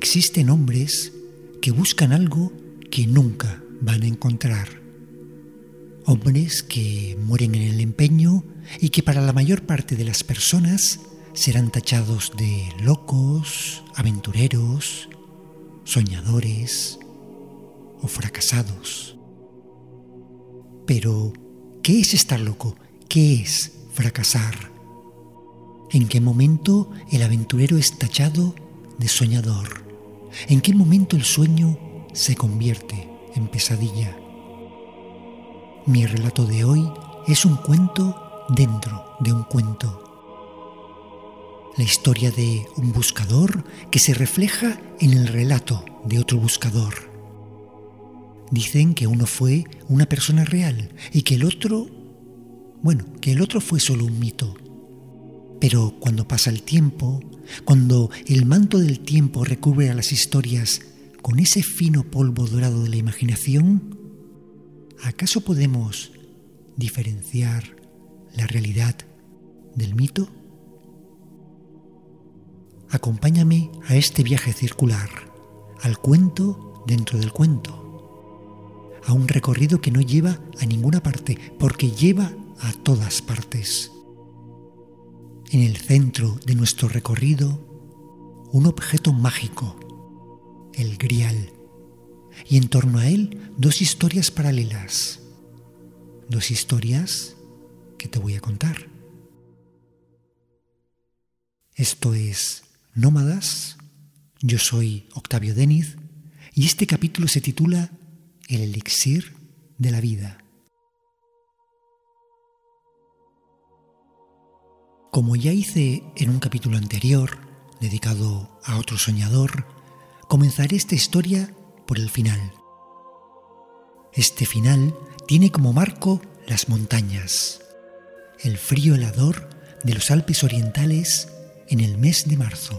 existen hombres que buscan algo que nunca van a encontrar. Hombres que mueren en el empeño y que para la mayor parte de las personas serán tachados de locos, aventureros, soñadores o fracasados. Pero, ¿qué es estar loco? ¿Qué es fracasar? ¿En qué momento el aventurero es tachado de soñador? ¿En qué momento el sueño se convierte en pesadilla? Mi relato de hoy es un cuento dentro de un cuento. La historia de un buscador que se refleja en el relato de otro buscador. Dicen que uno fue una persona real y que el otro fue solo un mito. Pero cuando pasa el tiempo, cuando el manto del tiempo recubre a las historias con ese fino polvo dorado de la imaginación, ¿acaso podemos diferenciar la realidad del mito? Acompáñame a este viaje circular, al cuento dentro del cuento, a un recorrido que no lleva a ninguna parte, porque lleva a todas partes. En el centro de nuestro recorrido, un objeto mágico, el Grial, y en torno a él dos historias paralelas, dos historias que te voy a contar. Esto es Nómadas, yo soy Octavio Déniz y este capítulo se titula El elixir de la vida. Como ya hice en un capítulo anterior, dedicado a otro soñador, comenzaré esta historia por el final. Este final tiene como marco las montañas, el frío helador de los Alpes orientales en el mes de marzo.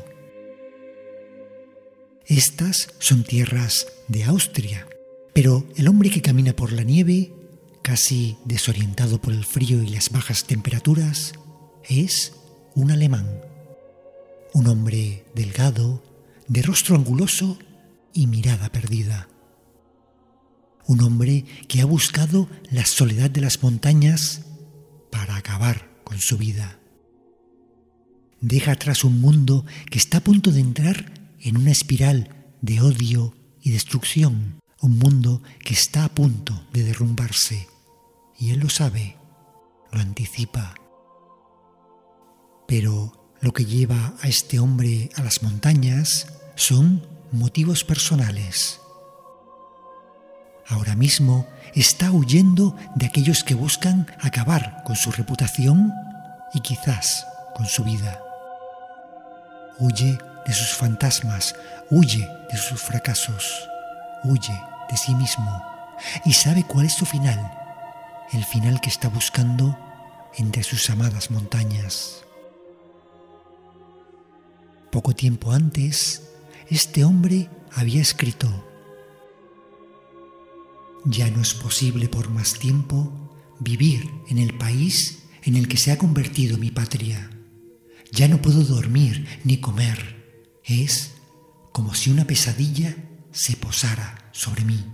Estas son tierras de Austria, pero el hombre que camina por la nieve, casi desorientado por el frío y las bajas temperaturas, es un alemán, un hombre delgado, de rostro anguloso y mirada perdida. Un hombre que ha buscado la soledad de las montañas para acabar con su vida. Deja atrás un mundo que está a punto de entrar en una espiral de odio y destrucción, un mundo que está a punto de derrumbarse. Y él lo sabe, lo anticipa. Pero lo que lleva a este hombre a las montañas son motivos personales. Ahora mismo está huyendo de aquellos que buscan acabar con su reputación y quizás con su vida. Huye de sus fantasmas, huye de sus fracasos, huye de sí mismo y sabe cuál es su final, el final que está buscando entre sus amadas montañas. Poco tiempo antes, este hombre había escrito: ya no es posible por más tiempo vivir en el país en el que se ha convertido mi patria. Ya no puedo dormir ni comer. Es como si una pesadilla se posara sobre mí.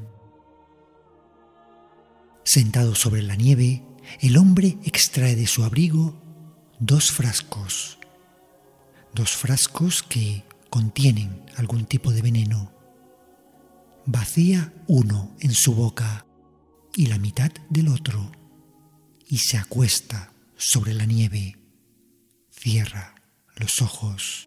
Sentado sobre la nieve, el hombre extrae de su abrigo dos frascos que contienen algún tipo de veneno. Vacía uno en su boca y la mitad del otro y se acuesta sobre la nieve. Cierra los ojos.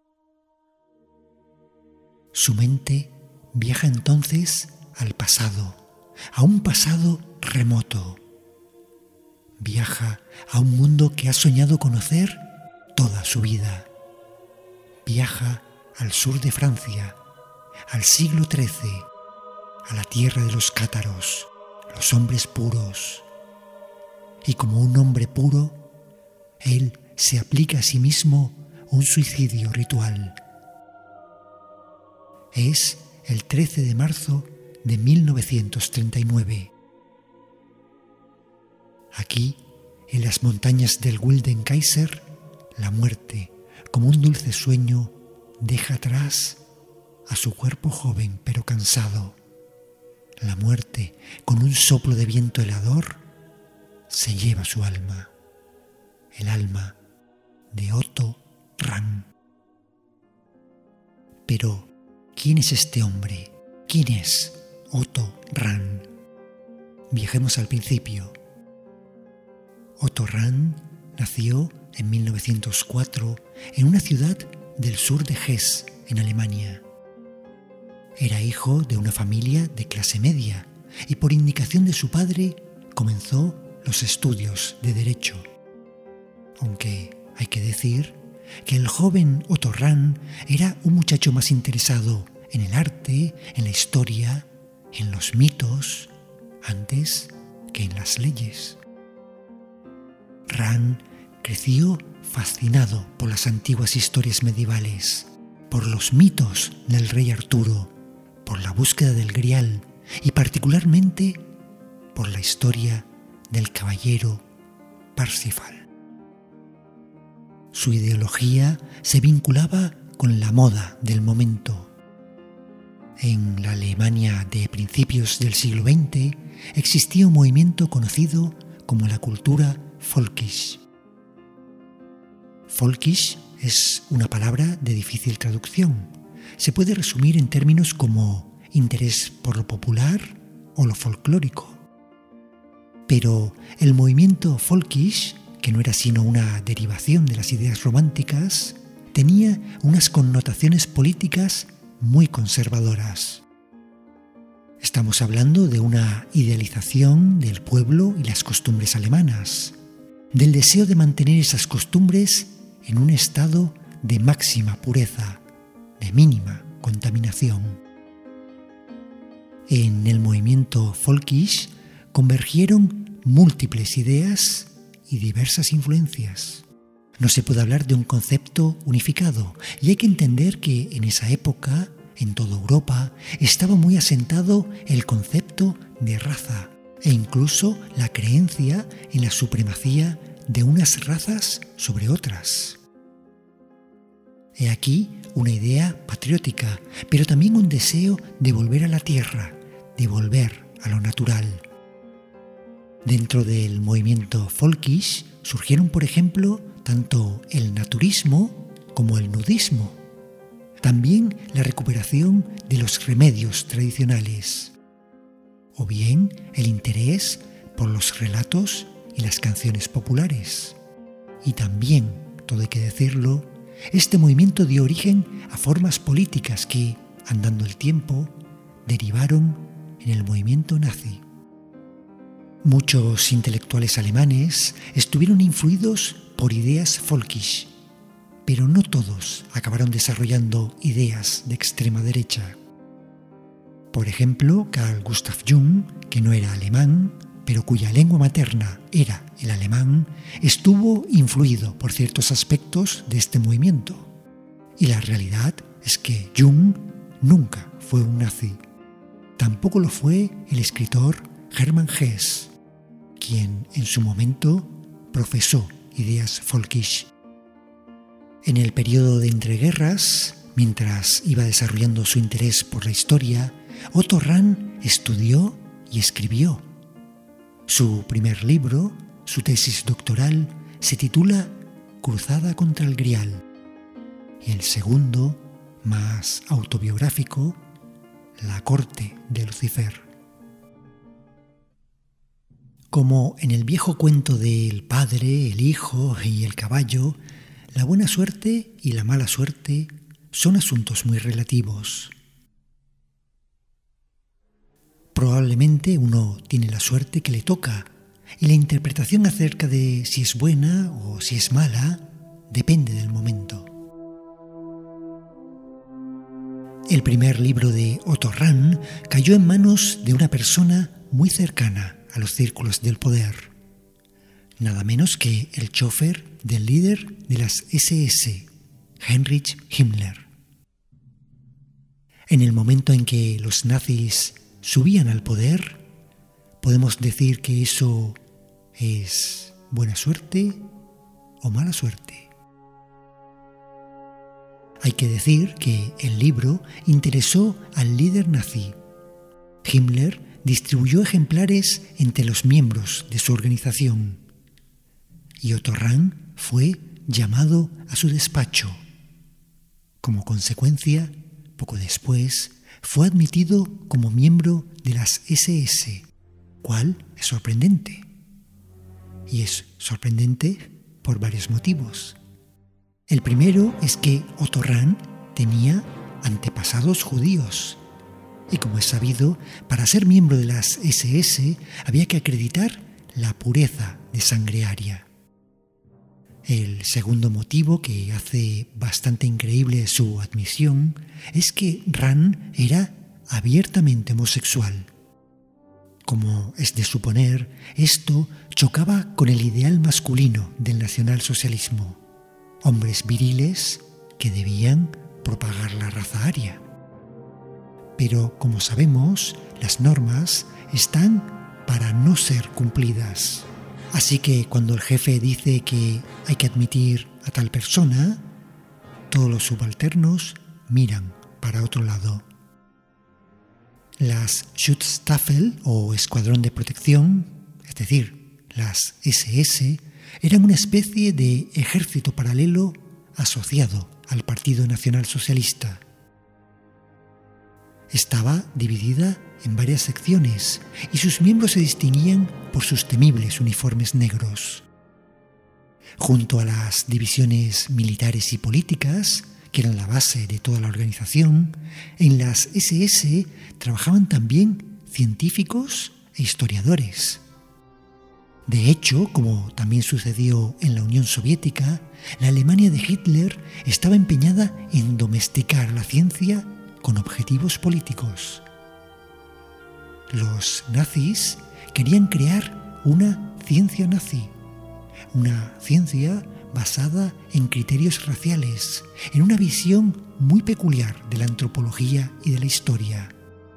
Su mente viaja entonces al pasado, a un pasado remoto. Viaja a un mundo que ha soñado conocer toda su vida. Viaja al sur de Francia, al siglo XIII, a la tierra de los cátaros, los hombres puros. Y como un hombre puro, él se aplica a sí mismo un suicidio ritual. Es el 13 de marzo de 1939. Aquí, en las montañas del Wilden Kaiser, la muerte, como un dulce sueño, deja atrás a su cuerpo joven pero cansado. La muerte, con un soplo de viento helador, se lleva su alma, el alma de Otto Rahn. Pero, ¿quién es este hombre? ¿Quién es Otto Rahn? Viajemos al principio. Otto Rahn nació en 1904 en una ciudad del sur de Hesse, en Alemania. Era hijo de una familia de clase media y por indicación de su padre comenzó los estudios de Derecho. Aunque hay que decir que el joven Otto Rahn era un muchacho más interesado en el arte, en la historia, en los mitos, antes que en las leyes. Rahn creció fascinado por las antiguas historias medievales, por los mitos del rey Arturo, por la búsqueda del Grial y particularmente por la historia del caballero Parsifal. Su ideología se vinculaba con la moda del momento. En la Alemania de principios del siglo XX existía un movimiento conocido como la cultura Völkisch. Völkisch es una palabra de difícil traducción. Se puede resumir en términos como interés por lo popular o lo folclórico. Pero el movimiento Völkisch, que no era sino una derivación de las ideas románticas, tenía unas connotaciones políticas muy conservadoras. Estamos hablando de una idealización del pueblo y las costumbres alemanas, del deseo de mantener esas costumbres en un estado de máxima pureza, de mínima contaminación. En el movimiento Völkisch convergieron múltiples ideas y diversas influencias. No se puede hablar de un concepto unificado y hay que entender que en esa época, en toda Europa, estaba muy asentado el concepto de raza e incluso la creencia en la supremacía de unas razas sobre otras. He aquí una idea patriótica, pero también un deseo de volver a la tierra, de volver a lo natural. Dentro del movimiento Völkisch surgieron, por ejemplo, tanto el naturismo como el nudismo. También la recuperación de los remedios tradicionales. O bien el interés por los relatos y las canciones populares. Y también, todo hay que decirlo, este movimiento dio origen a formas políticas que, andando el tiempo, derivaron en el movimiento nazi. Muchos intelectuales alemanes estuvieron influidos por ideas Völkisch, pero no todos acabaron desarrollando ideas de extrema derecha. Por ejemplo, Carl Gustav Jung, que no era alemán, pero cuya lengua materna era el alemán, estuvo influido por ciertos aspectos de este movimiento. Y la realidad es que Jung nunca fue un nazi. Tampoco lo fue el escritor Hermann Hesse, quien en su momento profesó ideas Völkisch. En el periodo de entreguerras, mientras iba desarrollando su interés por la historia, Otto Rahn estudió y escribió. Su primer libro, su tesis doctoral, se titula Cruzada contra el Grial, y el segundo, más autobiográfico, La corte de Lucifer. Como en el viejo cuento del padre, el hijo y el caballo, la buena suerte y la mala suerte son asuntos muy relativos. Probablemente uno tiene la suerte que le toca y la interpretación acerca de si es buena o si es mala depende del momento. El primer libro de Otto Rahn cayó en manos de una persona muy cercana a los círculos del poder, nada menos que el chofer del líder de las SS, Heinrich Himmler. En el momento en que los nazis subían al poder, podemos decir que eso es buena suerte o mala suerte. Hay que decir que el libro interesó al líder nazi. Himmler distribuyó ejemplares entre los miembros de su organización y Otto Rahn fue llamado a su despacho. Como consecuencia, poco después, fue admitido como miembro de las SS, cual es sorprendente. Y es sorprendente por varios motivos. El primero es que Otto Rahn tenía antepasados judíos. Y como es sabido, para ser miembro de las SS había que acreditar la pureza de sangre aria. El segundo motivo que hace bastante increíble su admisión es que Rahn era abiertamente homosexual. Como es de suponer, esto chocaba con el ideal masculino del nacionalsocialismo, hombres viriles que debían propagar la raza aria. Pero, como sabemos, las normas están para no ser cumplidas. Así que cuando el jefe dice que hay que admitir a tal persona, todos los subalternos miran para otro lado. Las Schutzstaffel o Escuadrón de Protección, es decir, las SS, eran una especie de ejército paralelo asociado al Partido Nacional Socialista. Estaba dividida en varias secciones y sus miembros se distinguían por sus temibles uniformes negros. Junto a las divisiones militares y políticas, que eran la base de toda la organización, en las SS trabajaban también científicos e historiadores. De hecho, como también sucedió en la Unión Soviética, la Alemania de Hitler estaba empeñada en domesticar la ciencia con objetivos políticos. Los nazis querían crear una ciencia nazi, una ciencia basada en criterios raciales, en una visión muy peculiar de la antropología y de la historia.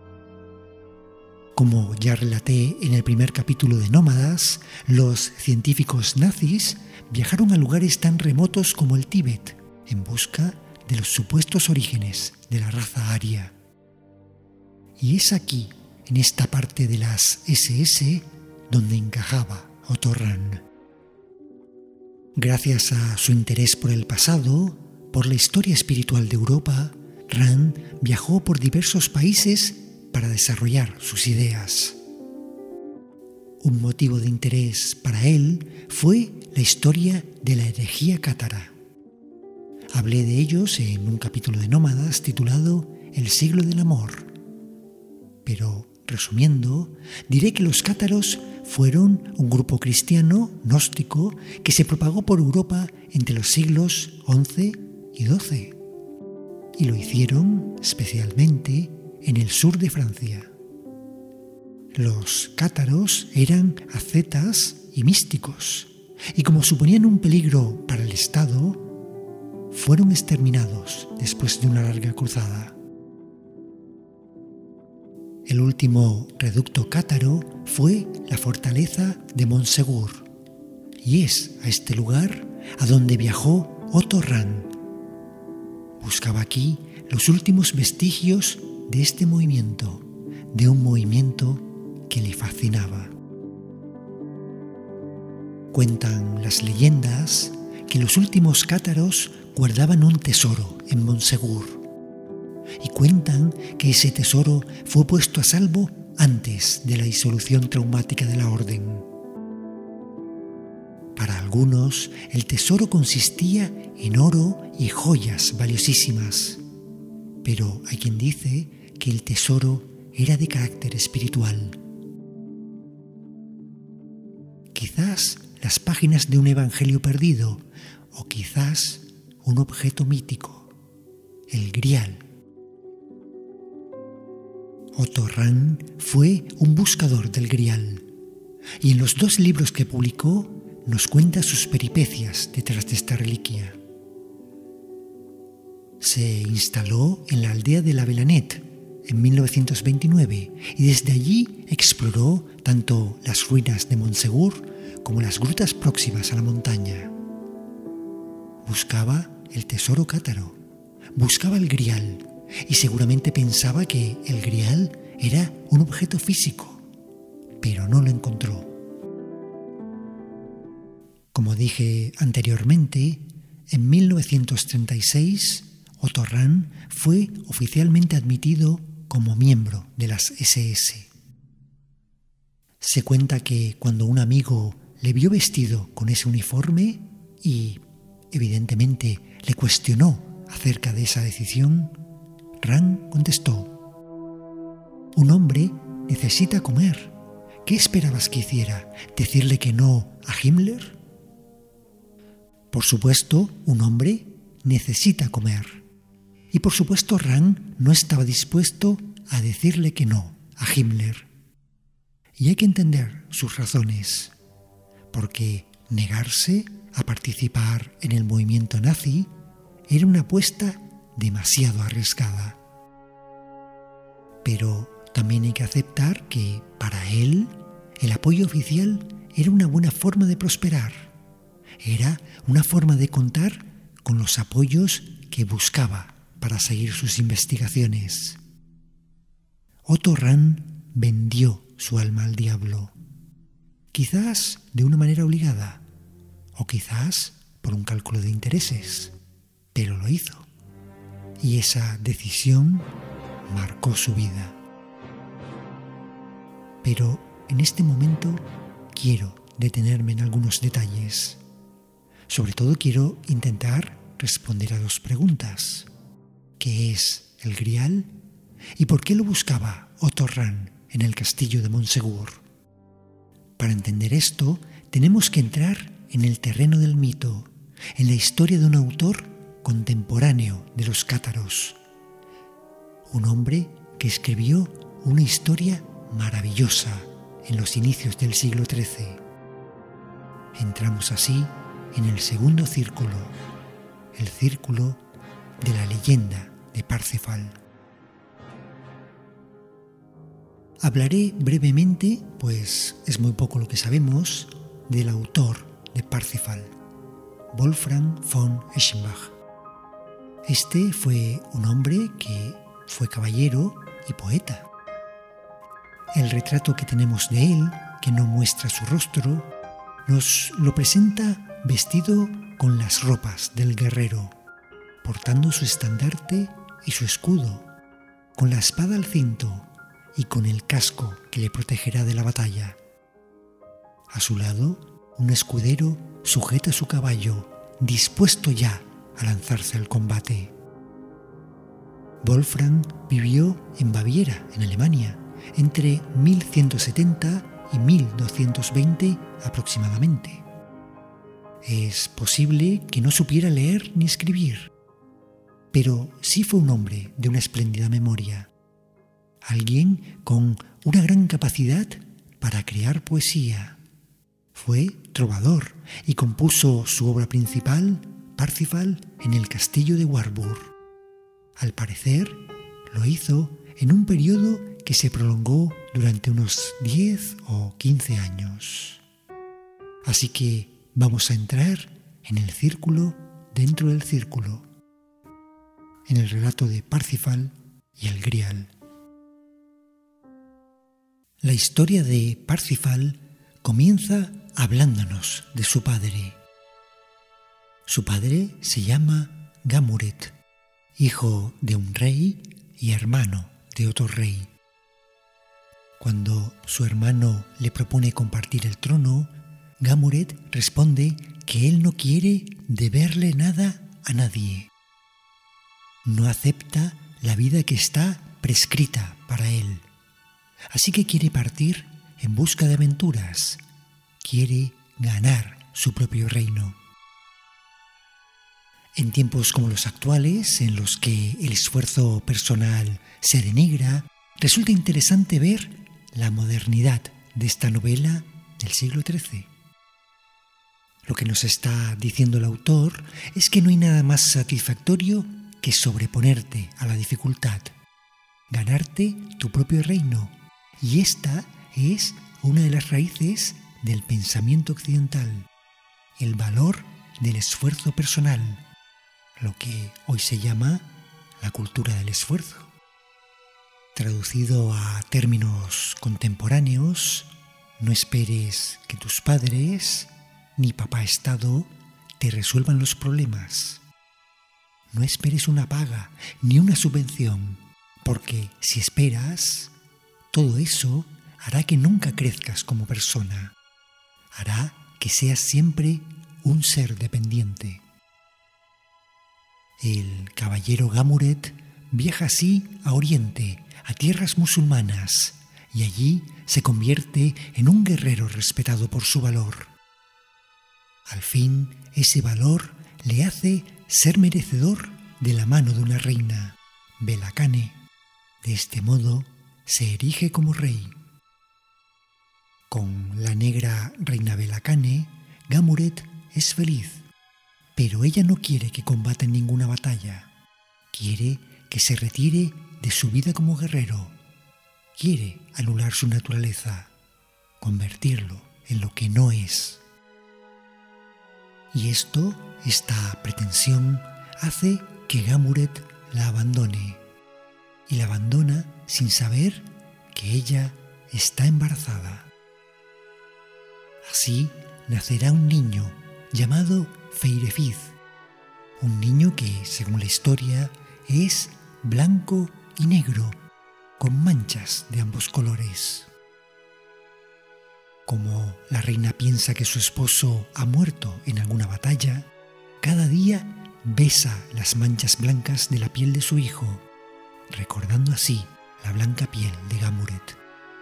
Como ya relaté en el primer capítulo de Nómadas, los científicos nazis viajaron a lugares tan remotos como el Tíbet en busca de los supuestos orígenes de la raza aria. Y es aquí, en esta parte de las SS, donde encajaba Otto Rahn. Gracias a su interés por el pasado, por la historia espiritual de Europa, Rahn viajó por diversos países para desarrollar sus ideas. Un motivo de interés para él fue la historia de la herejía cátara. Hablé de ellos en un capítulo de Nómadas titulado El siglo del amor. Pero, resumiendo, diré que los cátaros fueron un grupo cristiano gnóstico que se propagó por Europa entre los siglos XI y XII. Y lo hicieron especialmente en el sur de Francia. Los cátaros eran ascetas y místicos, y como suponían un peligro para el Estado, fueron exterminados después de una larga cruzada. El último reducto cátaro fue la fortaleza de Montsegur, y es a este lugar a donde viajó Otto Rahn. Buscaba aquí los últimos vestigios de este movimiento, de un movimiento que le fascinaba. Cuentan las leyendas que los últimos cátaros guardaban un tesoro en Montsegur, y cuentan que ese tesoro fue puesto a salvo antes de la disolución traumática de la orden. Para algunos, el tesoro consistía en oro y joyas valiosísimas, pero hay quien dice que el tesoro era de carácter espiritual. Quizás las páginas de un evangelio perdido, o quizás un objeto mítico, el Grial. Otto Rahn fue un buscador del Grial, y en los 2 libros que publicó nos cuenta sus peripecias detrás de esta reliquia. Se instaló en la aldea de La Velanet en 1929 y desde allí exploró tanto las ruinas de Montsegur como las grutas próximas a la montaña. Buscaba el tesoro cátaro, buscaba el grial y seguramente pensaba que el grial era un objeto físico, pero no lo encontró. Como dije anteriormente, en 1936 Otto Rahn fue oficialmente admitido como miembro de las SS. Se cuenta que cuando un amigo le vio vestido con ese uniforme y, evidentemente, le cuestionó acerca de esa decisión, Rahn contestó: «Un hombre necesita comer. ¿Qué esperabas que hiciera? ¿Decirle que no a Himmler?». Por supuesto, un hombre necesita comer. Y por supuesto, Rahn no estaba dispuesto a decirle que no a Himmler. Y hay que entender sus razones, porque negarse a participar en el movimiento nazi era una apuesta demasiado arriesgada. Pero también hay que aceptar que para él el apoyo oficial era una buena forma de prosperar. Era una forma de contar con los apoyos que buscaba para seguir sus investigaciones. Otto Rahn vendió su alma al diablo, quizás de una manera obligada o quizás por un cálculo de intereses, pero lo hizo. Y esa decisión marcó su vida. Pero en este momento quiero detenerme en algunos detalles. Sobre todo quiero intentar responder a dos preguntas. ¿Qué es el Grial? ¿Y por qué lo buscaba Otto Rahn en el castillo de Montsegur? Para entender esto, tenemos que entrar en el terreno del mito, en la historia de un autor contemporáneo de los cátaros. Un hombre que escribió una historia maravillosa en los inicios del siglo XIII. Entramos así en el segundo círculo, el círculo de la leyenda de Parsifal. Hablaré brevemente, pues es muy poco lo que sabemos, del autor de Parsifal, Wolfram von Eschenbach. Este fue un hombre que fue caballero y poeta. El retrato que tenemos de él, que no muestra su rostro, nos lo presenta vestido con las ropas del guerrero, portando su estandarte y su escudo, con la espada al cinto y con el casco que le protegerá de la batalla. A su lado, un escudero sujeta su caballo, dispuesto ya a lanzarse al combate. Wolfram vivió en Baviera, en Alemania, entre 1170 y 1220 aproximadamente. Es posible que no supiera leer ni escribir, pero sí fue un hombre de una espléndida memoria, alguien con una gran capacidad para crear poesía. Fue trovador y compuso su obra principal, Parsifal, en el castillo de Warburg. Al parecer, lo hizo en un periodo que se prolongó durante unos 10 o 15 años. Así que vamos a entrar en el círculo dentro del círculo, en el relato de Parsifal y el Grial. La historia de Parsifal comienza hablándonos de su padre. Su padre se llama Gamuret, hijo de un rey y hermano de otro rey. Cuando su hermano le propone compartir el trono, Gamuret responde que él no quiere deberle nada a nadie. No acepta la vida que está prescrita para él. Así que quiere partir en busca de aventuras. Quiere ganar su propio reino. En tiempos como los actuales, en los que el esfuerzo personal se denigra, resulta interesante ver la modernidad de esta novela del siglo XIII. Lo que nos está diciendo el autor es que no hay nada más satisfactorio que sobreponerte a la dificultad, ganarte tu propio reino. Y esta es una de las raíces del pensamiento occidental, el valor del esfuerzo personal, lo que hoy se llama la cultura del esfuerzo. Traducido a términos contemporáneos, no esperes que tus padres ni papá Estado te resuelvan los problemas. No esperes una paga ni una subvención, porque si esperas, todo eso hará que nunca crezcas como persona. Hará que seas siempre un ser dependiente. El caballero Gamuret viaja así a Oriente, a tierras musulmanas, y allí se convierte en un guerrero respetado por su valor. Al fin, ese valor le hace ser merecedor de la mano de una reina, Bela Kane. De este modo, se erige como rey. Con la negra reina Bela Kane, Gamuret es feliz, pero ella no quiere que combata en ninguna batalla. Quiere que se retire de su vida como guerrero. Quiere anular su naturaleza, convertirlo en lo que no es. Y esta pretensión, hace que Gamuret la abandone. Y la abandona sin saber que ella está embarazada. Así nacerá un niño llamado Feirefiz, un niño que, según la historia, es blanco y negro, con manchas de ambos colores. Como la reina piensa que su esposo ha muerto en alguna batalla, cada día besa las manchas blancas de la piel de su hijo, recordando así la blanca piel de Gamuret.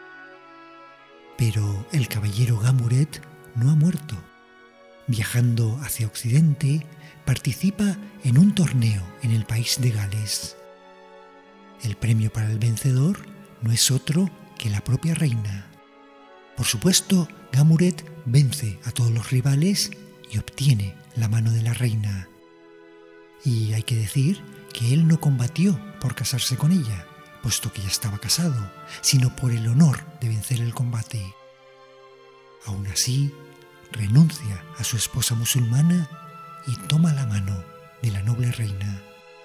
Pero el caballero Gamuret no ha muerto. Viajando hacia Occidente, participa en un torneo en el país de Gales. El premio para el vencedor no es otro que la propia reina. Por supuesto, Gamuret vence a todos los rivales y obtiene la mano de la reina. Y hay que decir que él no combatió por casarse con ella, puesto que ya estaba casado, sino por el honor de vencer el combate. Aún así, renuncia a su esposa musulmana y toma la mano de la noble reina.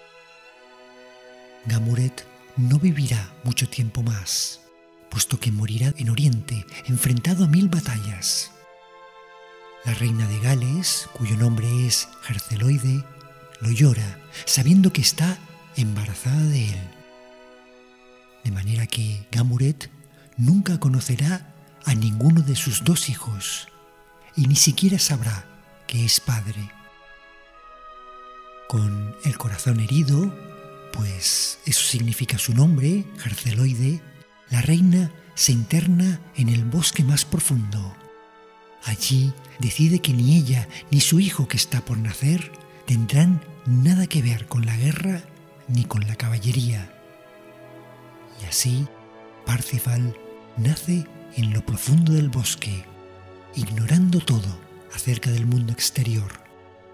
Gamuret no vivirá mucho tiempo más, puesto que morirá en Oriente, enfrentado a 1000 batallas. La reina de Gales, cuyo nombre es Herceloide, lo llora, sabiendo que está embarazada de él. De manera que Gamuret nunca conocerá a ninguno de sus 2 hijos, y ni siquiera sabrá que es padre. Con el corazón herido, pues eso significa su nombre, Herceloide, la reina se interna en el bosque más profundo. Allí decide que ni ella ni su hijo que está por nacer tendrán nada que ver con la guerra ni con la caballería. Y así, Parsifal nace en lo profundo del bosque, ignorando todo acerca del mundo exterior.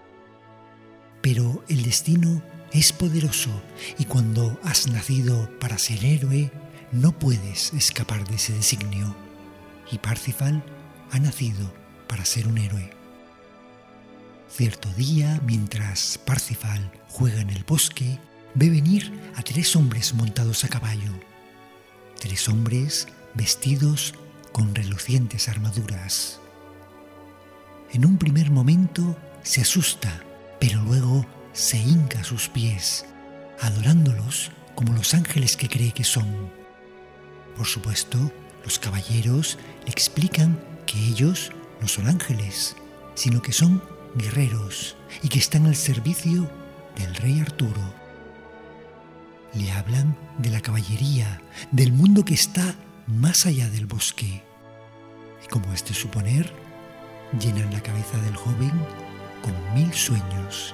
Pero el destino es poderoso y cuando has nacido para ser héroe, no puedes escapar de ese designio. Y Parsifal ha nacido para ser un héroe. Cierto día, mientras Parsifal juega en el bosque, ve venir a 3 hombres montados a caballo. 3 hombres vestidos con relucientes armaduras. En un primer momento se asusta, pero luego se hinca a sus pies, adorándolos como los ángeles que cree que son. Por supuesto, los caballeros le explican que ellos no son ángeles, sino que son guerreros y que están al servicio del rey Arturo. Le hablan de la caballería, del mundo que está más allá del bosque. Y como es de suponer, llenan la cabeza del joven con 1000 sueños.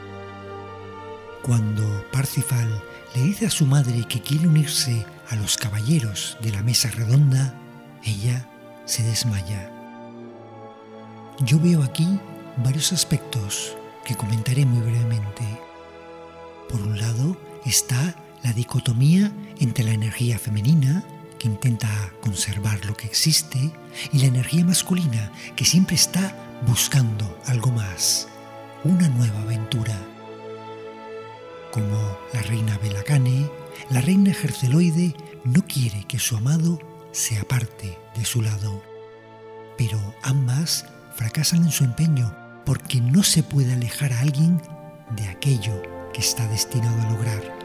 Cuando Parsifal le dice a su madre que quiere unirse a los caballeros de la mesa redonda, ella se desmaya. Yo veo aquí varios aspectos que comentaré muy brevemente. Por un lado está la dicotomía entre la energía femenina, que intenta conservar lo que existe, y la energía masculina, que siempre está buscando algo más, una nueva aventura. Como la reina Belacane, la reina Gerceloide no quiere que su amado se aparte de su lado. Pero ambas fracasan en su empeño porque no se puede alejar a alguien de aquello que está destinado a lograr.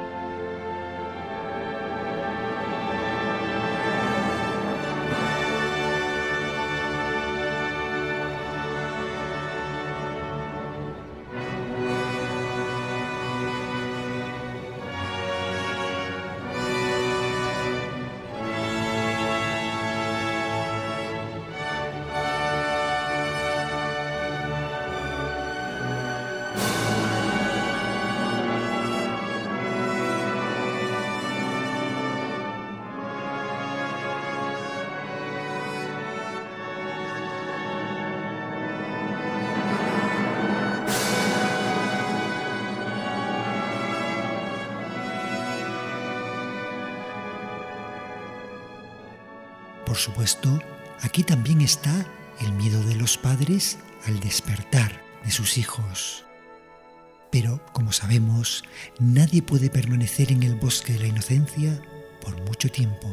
Por supuesto, aquí también está el miedo de los padres al despertar de sus hijos. Pero, como sabemos, nadie puede permanecer en el bosque de la inocencia por mucho tiempo.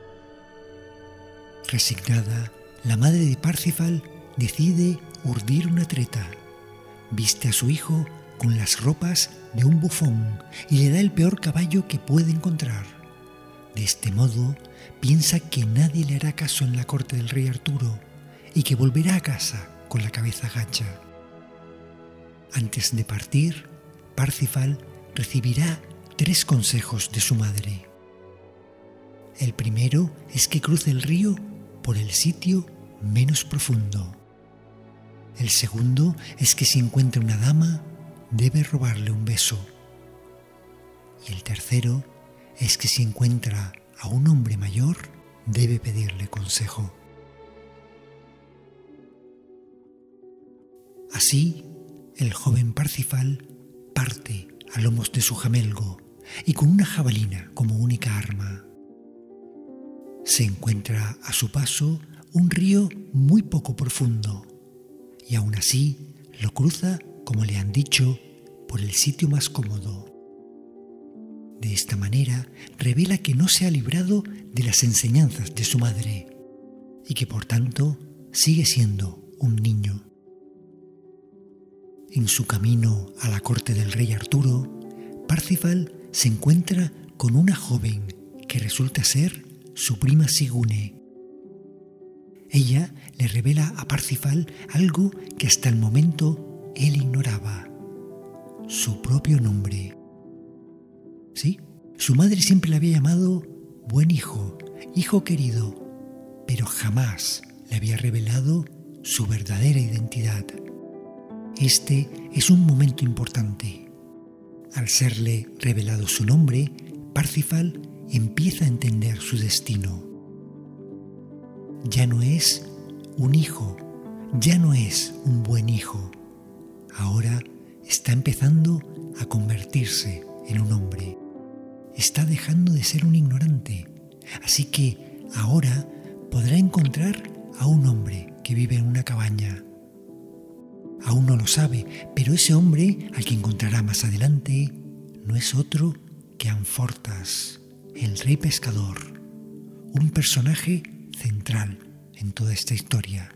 Resignada, la madre de Parsifal decide urdir una treta. Viste a su hijo con las ropas de un bufón y le da el peor caballo que puede encontrar. De este modo, piensa que nadie le hará caso en la corte del rey Arturo y que volverá a casa con la cabeza gacha. Antes de partir, Parsifal recibirá 3 consejos de su madre. El primero es que cruce el río por el sitio menos profundo. El segundo es que si encuentra una dama, debe robarle un beso. Y el tercero es que si encuentra a un hombre mayor, debe pedirle consejo. Así, el joven Parsifal parte a lomos de su jamelgo y con una jabalina como única arma. Se encuentra a su paso un río muy poco profundo y aún así lo cruza, como le han dicho, por el sitio más cómodo. De esta manera revela que no se ha librado de las enseñanzas de su madre y que por tanto sigue siendo un niño. En su camino a la corte del rey Arturo, Parsifal se encuentra con una joven que resulta ser su prima Sigune. Ella le revela a Parsifal algo que hasta el momento él ignoraba: su propio nombre. Sí, su madre siempre le había llamado buen hijo, hijo querido, pero jamás le había revelado su verdadera identidad. Este es un momento importante. Al serle revelado su nombre, Parsifal empieza a entender su destino. Ya no es un hijo, ya no es un buen hijo. Ahora está empezando a convertirse en un hombre. Está dejando de ser un ignorante. Así que ahora podrá encontrar a un hombre que vive en una cabaña. Aún no lo sabe, pero ese hombre al que encontrará más adelante no es otro que Amfortas, el rey pescador, un personaje central en toda esta historia.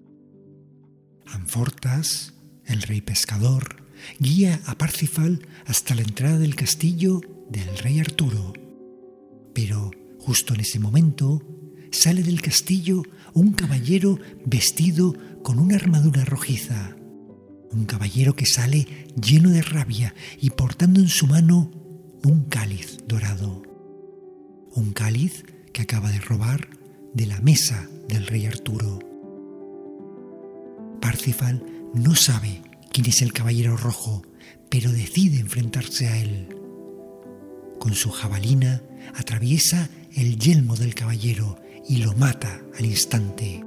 Amfortas, el rey pescador, guía a Parsifal hasta la entrada del castillo del rey Arturo. Pero justo en ese momento sale del castillo un caballero vestido con una armadura rojiza. Un caballero que sale lleno de rabia y portando en su mano un cáliz dorado. Un cáliz que acaba de robar de la mesa del rey Arturo. Parsifal no sabe quién es el caballero rojo, pero decide enfrentarse a él. Con su jabalina atraviesa el yelmo del caballero y lo mata al instante.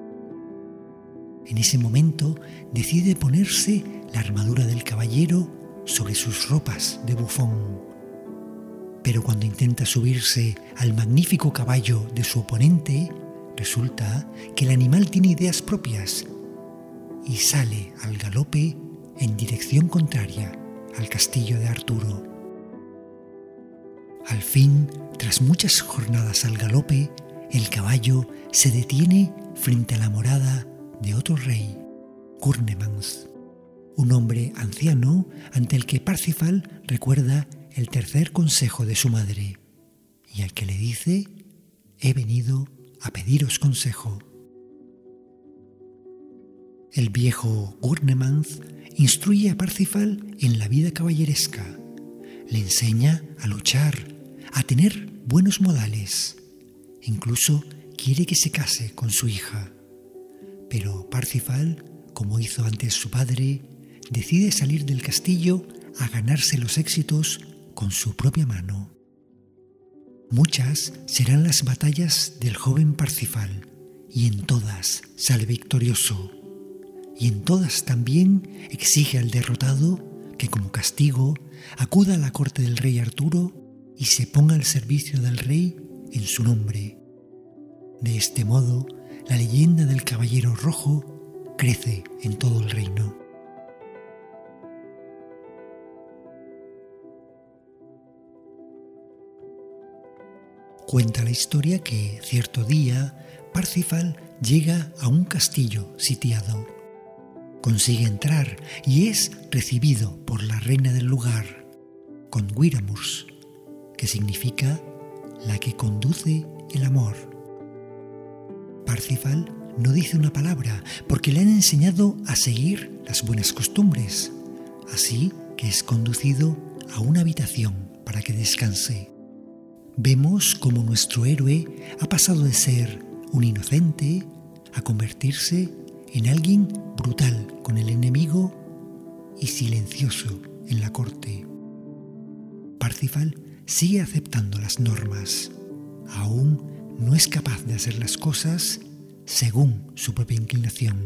En ese momento decide ponerse la armadura del caballero sobre sus ropas de bufón. Pero cuando intenta subirse al magnífico caballo de su oponente, resulta que el animal tiene ideas propias y sale al galope en dirección contraria al castillo de Arturo. Al fin, tras muchas jornadas al galope, el caballo se detiene frente a la morada de otro rey, Gurnemanz, un hombre anciano ante el que Parsifal recuerda el tercer consejo de su madre y al que le dice: «He venido a pediros consejo». El viejo Gurnemanz instruye a Parsifal en la vida caballeresca, le enseña a luchar, a tener buenos modales, incluso quiere que se case con su hija. Pero Parsifal, como hizo antes su padre, decide salir del castillo a ganarse los éxitos con su propia mano. Muchas serán las batallas del joven Parsifal, y en todas sale victorioso. Y en todas también exige al derrotado que como castigo acuda a la corte del rey Arturo y se ponga al servicio del rey en su nombre. De este modo, la leyenda del Caballero Rojo crece en todo el reino. Cuenta la historia que cierto día Parsifal llega a un castillo sitiado. Consigue entrar y es recibido por la reina del lugar, Conguiramurs, que significa la que conduce el amor. Parsifal no dice una palabra porque le han enseñado a seguir las buenas costumbres, así que es conducido a una habitación para que descanse. Vemos cómo nuestro héroe ha pasado de ser un inocente a convertirse en alguien brutal con el enemigo y silencioso en la corte. Parsifal sigue aceptando las normas. Aún no es capaz de hacer las cosas según su propia inclinación.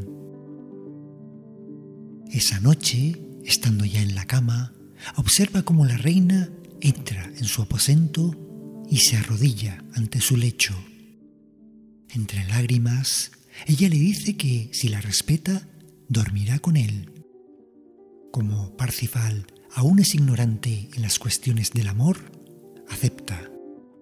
Esa noche, estando ya en la cama, observa cómo la reina entra en su aposento y se arrodilla ante su lecho. Entre lágrimas, ella le dice que si la respeta, dormirá con él. Como Parsifal aún es ignorante en las cuestiones del amor, acepta.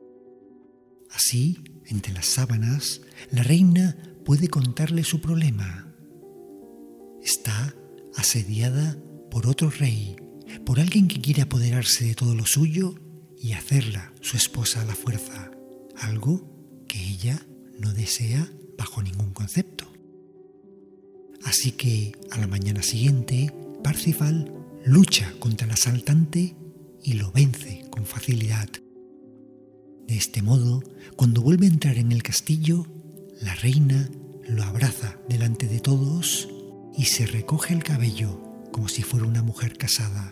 Así, entre las sábanas, la reina puede contarle su problema. Está asediada por otro rey, por alguien que quiere apoderarse de todo lo suyo y hacerla su esposa a la fuerza, algo que ella no desea bajo ningún concepto. Así que a la mañana siguiente, Parsifal lucha contra el asaltante y lo vence con facilidad. De este modo, cuando vuelve a entrar en el castillo, la reina lo abraza delante de todos y se recoge el cabello como si fuera una mujer casada.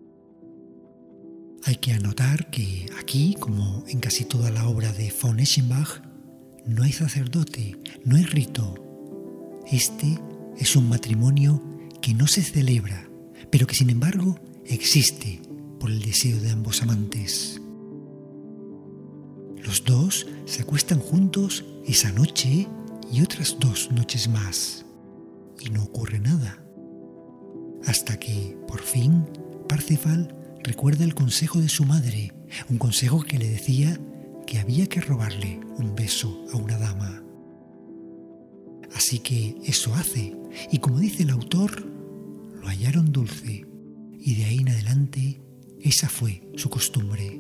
Hay que anotar que aquí, como en casi toda la obra de von Eschenbach, no hay sacerdote, no hay rito. Este es un matrimonio que no se celebra, pero que sin embargo existe por el deseo de ambos amantes. Los dos se acuestan juntos esa noche y otras 2 noches más, y no ocurre nada. Hasta que, por fin, Parsifal recuerda el consejo de su madre, un consejo que le decía que había que robarle un beso a una dama. Así que eso hace, y como dice el autor, lo hallaron dulce, y de ahí en adelante esa fue su costumbre.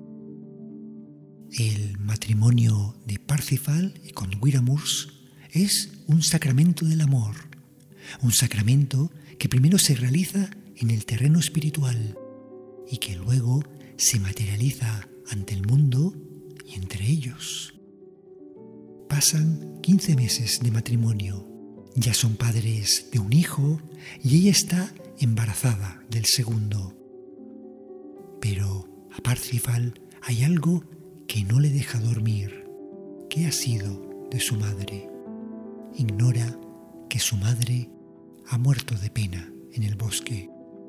El matrimonio de Parsifal y Conguiramurs es un sacramento del amor, un sacramento que primero se realiza en el terreno espiritual y que luego se materializa ante el mundo y entre ellos. Pasan 15 meses de matrimonio, ya son padres de un hijo y ella está embarazada del segundo. Pero a Parsifal hay algo que no le deja dormir. ¿Qué ha sido de su madre? Ignora que su madre ha muerto de pena en el bosque.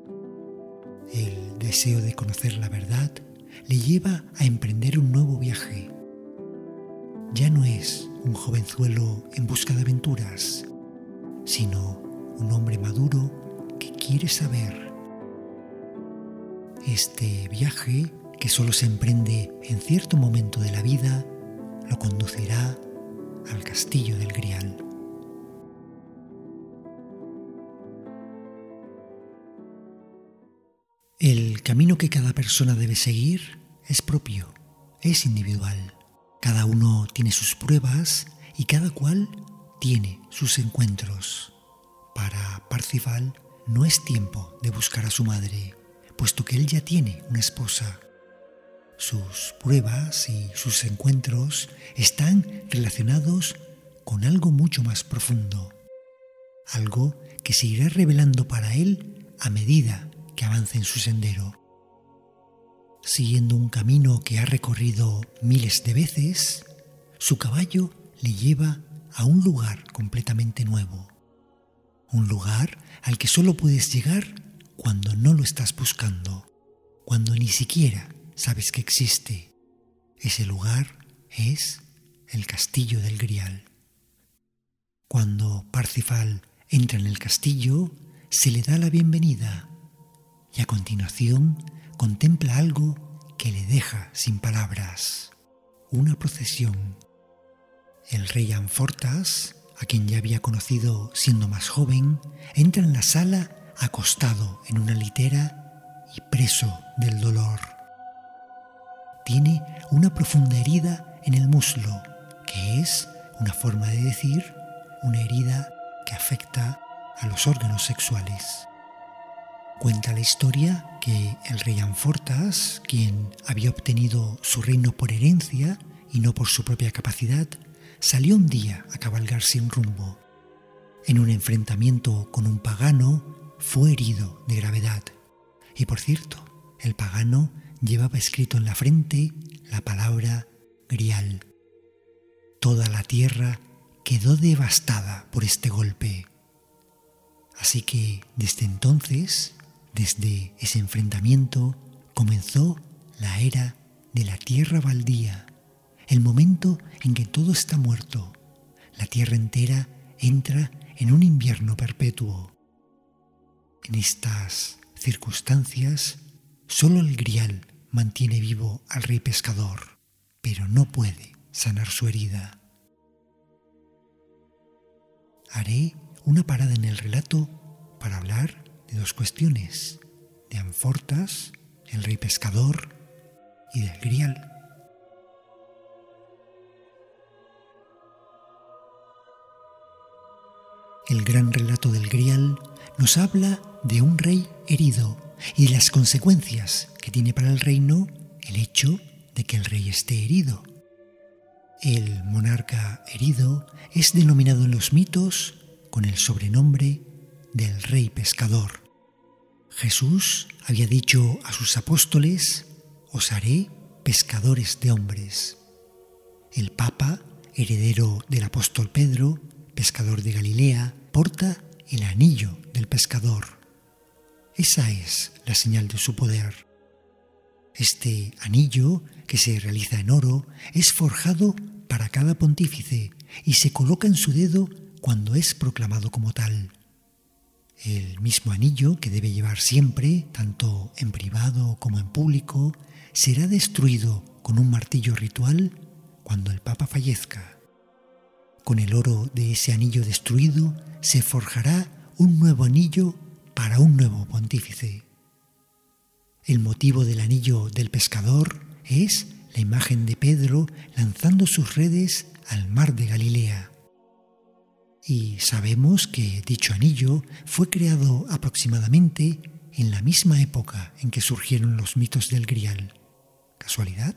El deseo de conocer la verdad le lleva a emprender un nuevo viaje. Ya no es un jovenzuelo en busca de aventuras, sino un hombre maduro que quiere saber. Este viaje, que solo se emprende en cierto momento de la vida, lo conducirá al castillo del Grial. El camino que cada persona debe seguir es propio, es individual. Cada uno tiene sus pruebas y cada cual tiene sus encuentros. Para Parsifal no es tiempo de buscar a su madre, puesto que él ya tiene una esposa. Sus pruebas y sus encuentros están relacionados con algo mucho más profundo, algo que se irá revelando para él a medida que avance en su sendero. Siguiendo un camino que ha recorrido miles de veces, su caballo le lleva a un lugar completamente nuevo, un lugar al que solo puedes llegar cuando no lo estás buscando, cuando ni siquiera sabes que existe. Ese lugar es el castillo del Grial. Cuando Parsifal entra en el castillo, se le da la bienvenida y a continuación contempla algo que le deja sin palabras: una procesión. El rey Amfortas, a quien ya había conocido siendo más joven, entra en la sala acostado en una litera y preso del dolor. Tiene una profunda herida en el muslo, que es una forma de decir una herida que afecta a los órganos sexuales. Cuenta la historia que el rey Amfortas, quien había obtenido su reino por herencia y no por su propia capacidad, salió un día a cabalgar sin rumbo. En un enfrentamiento con un pagano, fue herido de gravedad. Y por cierto, el pagano llevaba escrito en la frente la palabra Grial. Toda la tierra quedó devastada por este golpe. Así que desde entonces, desde ese enfrentamiento, comenzó la era de la tierra baldía, el momento en que todo está muerto. La tierra entera entra en un invierno perpetuo. En estas circunstancias, solo el Grial mantiene vivo al rey pescador, pero no puede sanar su herida. Haré una parada en el relato para hablar de dos cuestiones: de Amfortas, el rey pescador, y del Grial. El gran relato del Grial nos habla de un rey herido y de las consecuencias que tiene para el reino el hecho de que el rey esté herido. El monarca herido es denominado en los mitos con el sobrenombre del rey pescador. Jesús había dicho a sus apóstoles: os haré pescadores de hombres. El Papa, heredero del apóstol Pedro, pescador de Galilea, porta el anillo del pescador. Esa es la señal de su poder. Este anillo, que se realiza en oro, es forjado para cada pontífice y se coloca en su dedo cuando es proclamado como tal. El mismo anillo, que debe llevar siempre, tanto en privado como en público, será destruido con un martillo ritual cuando el Papa fallezca. Con el oro de ese anillo destruido se forjará un nuevo anillo para un nuevo pontífice. El motivo del anillo del pescador es la imagen de Pedro lanzando sus redes al mar de Galilea. Y sabemos que dicho anillo fue creado aproximadamente en la misma época en que surgieron los mitos del Grial. ¿Casualidad?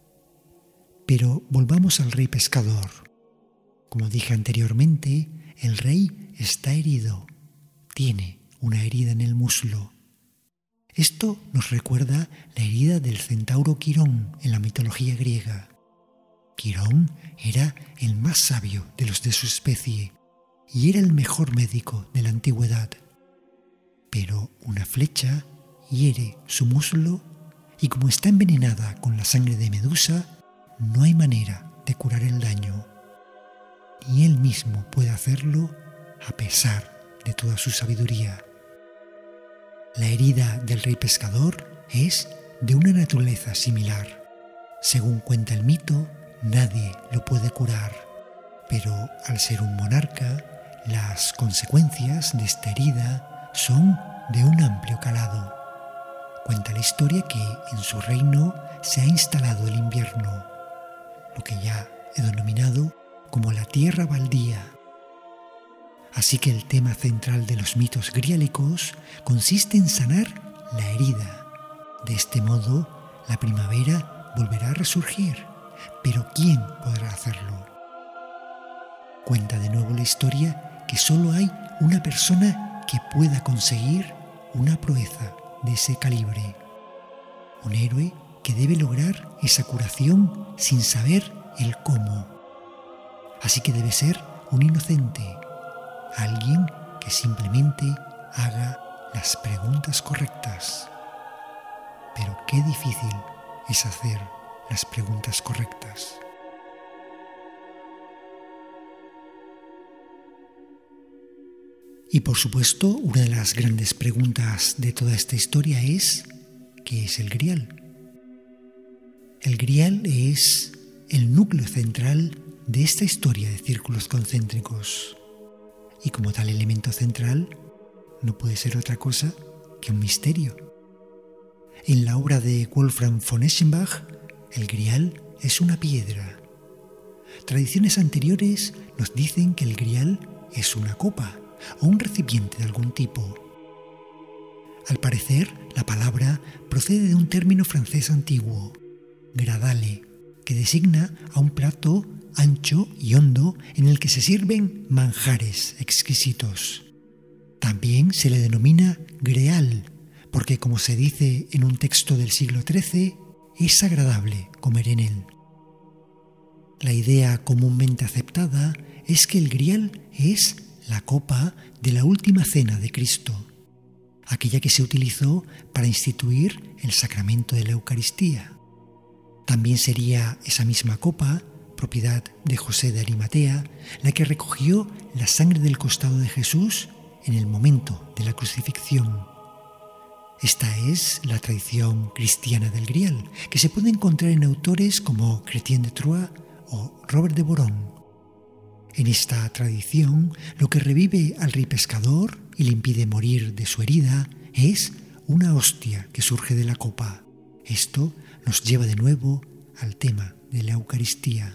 Pero volvamos al rey pescador. Como dije anteriormente, el rey está herido, tiene una herida en el muslo. Esto nos recuerda la herida del centauro Quirón en la mitología griega. Quirón era el más sabio de los de su especie y era el mejor médico de la antigüedad. Pero una flecha hiere su muslo y como está envenenada con la sangre de Medusa, no hay manera de curar el daño. Ni él mismo puede hacerlo a pesar de toda su sabiduría. La herida del rey pescador es de una naturaleza similar. Según cuenta el mito, nadie lo puede curar, pero al ser un monarca, las consecuencias de esta herida son de un amplio calado. Cuenta la historia que en su reino se ha instalado el invierno, lo que ya he denominado como la tierra baldía. Así que el tema central de los mitos griálicos consiste en sanar la herida. De este modo, la primavera volverá a resurgir, pero ¿quién podrá hacerlo? Cuenta de nuevo la historia que solo hay una persona que pueda conseguir una proeza de ese calibre. Un héroe que debe lograr esa curación sin saber el cómo. Así que debe ser un inocente, alguien que simplemente haga las preguntas correctas. Pero qué difícil es hacer las preguntas correctas. Y por supuesto, una de las grandes preguntas de toda esta historia es ¿qué es el Grial? El Grial es el núcleo central de esta historia de círculos concéntricos. Y como tal elemento central, no puede ser otra cosa que un misterio. En la obra de Wolfram von Eschenbach, el Grial es una piedra. Tradiciones anteriores nos dicen que el Grial es una copa o un recipiente de algún tipo. Al parecer, la palabra procede de un término francés antiguo, gradale, que designa a un plato ancho y hondo en el que se sirven manjares exquisitos. También se le denomina greal, porque como se dice en un texto del siglo XIII, es agradable comer en él. La idea comúnmente aceptada es que el Grial es la copa de la última cena de Cristo, aquella que se utilizó para instituir el sacramento de la Eucaristía. También sería esa misma copa, propiedad de José de Arimatea, la que recogió la sangre del costado de Jesús en el momento de la crucifixión. Esta es la tradición cristiana del Grial, que se puede encontrar en autores como Chrétien de Troyes o Robert de Boron. En esta tradición, lo que revive al rey pescador y le impide morir de su herida es una hostia que surge de la copa. Esto nos lleva de nuevo al tema de la Eucaristía.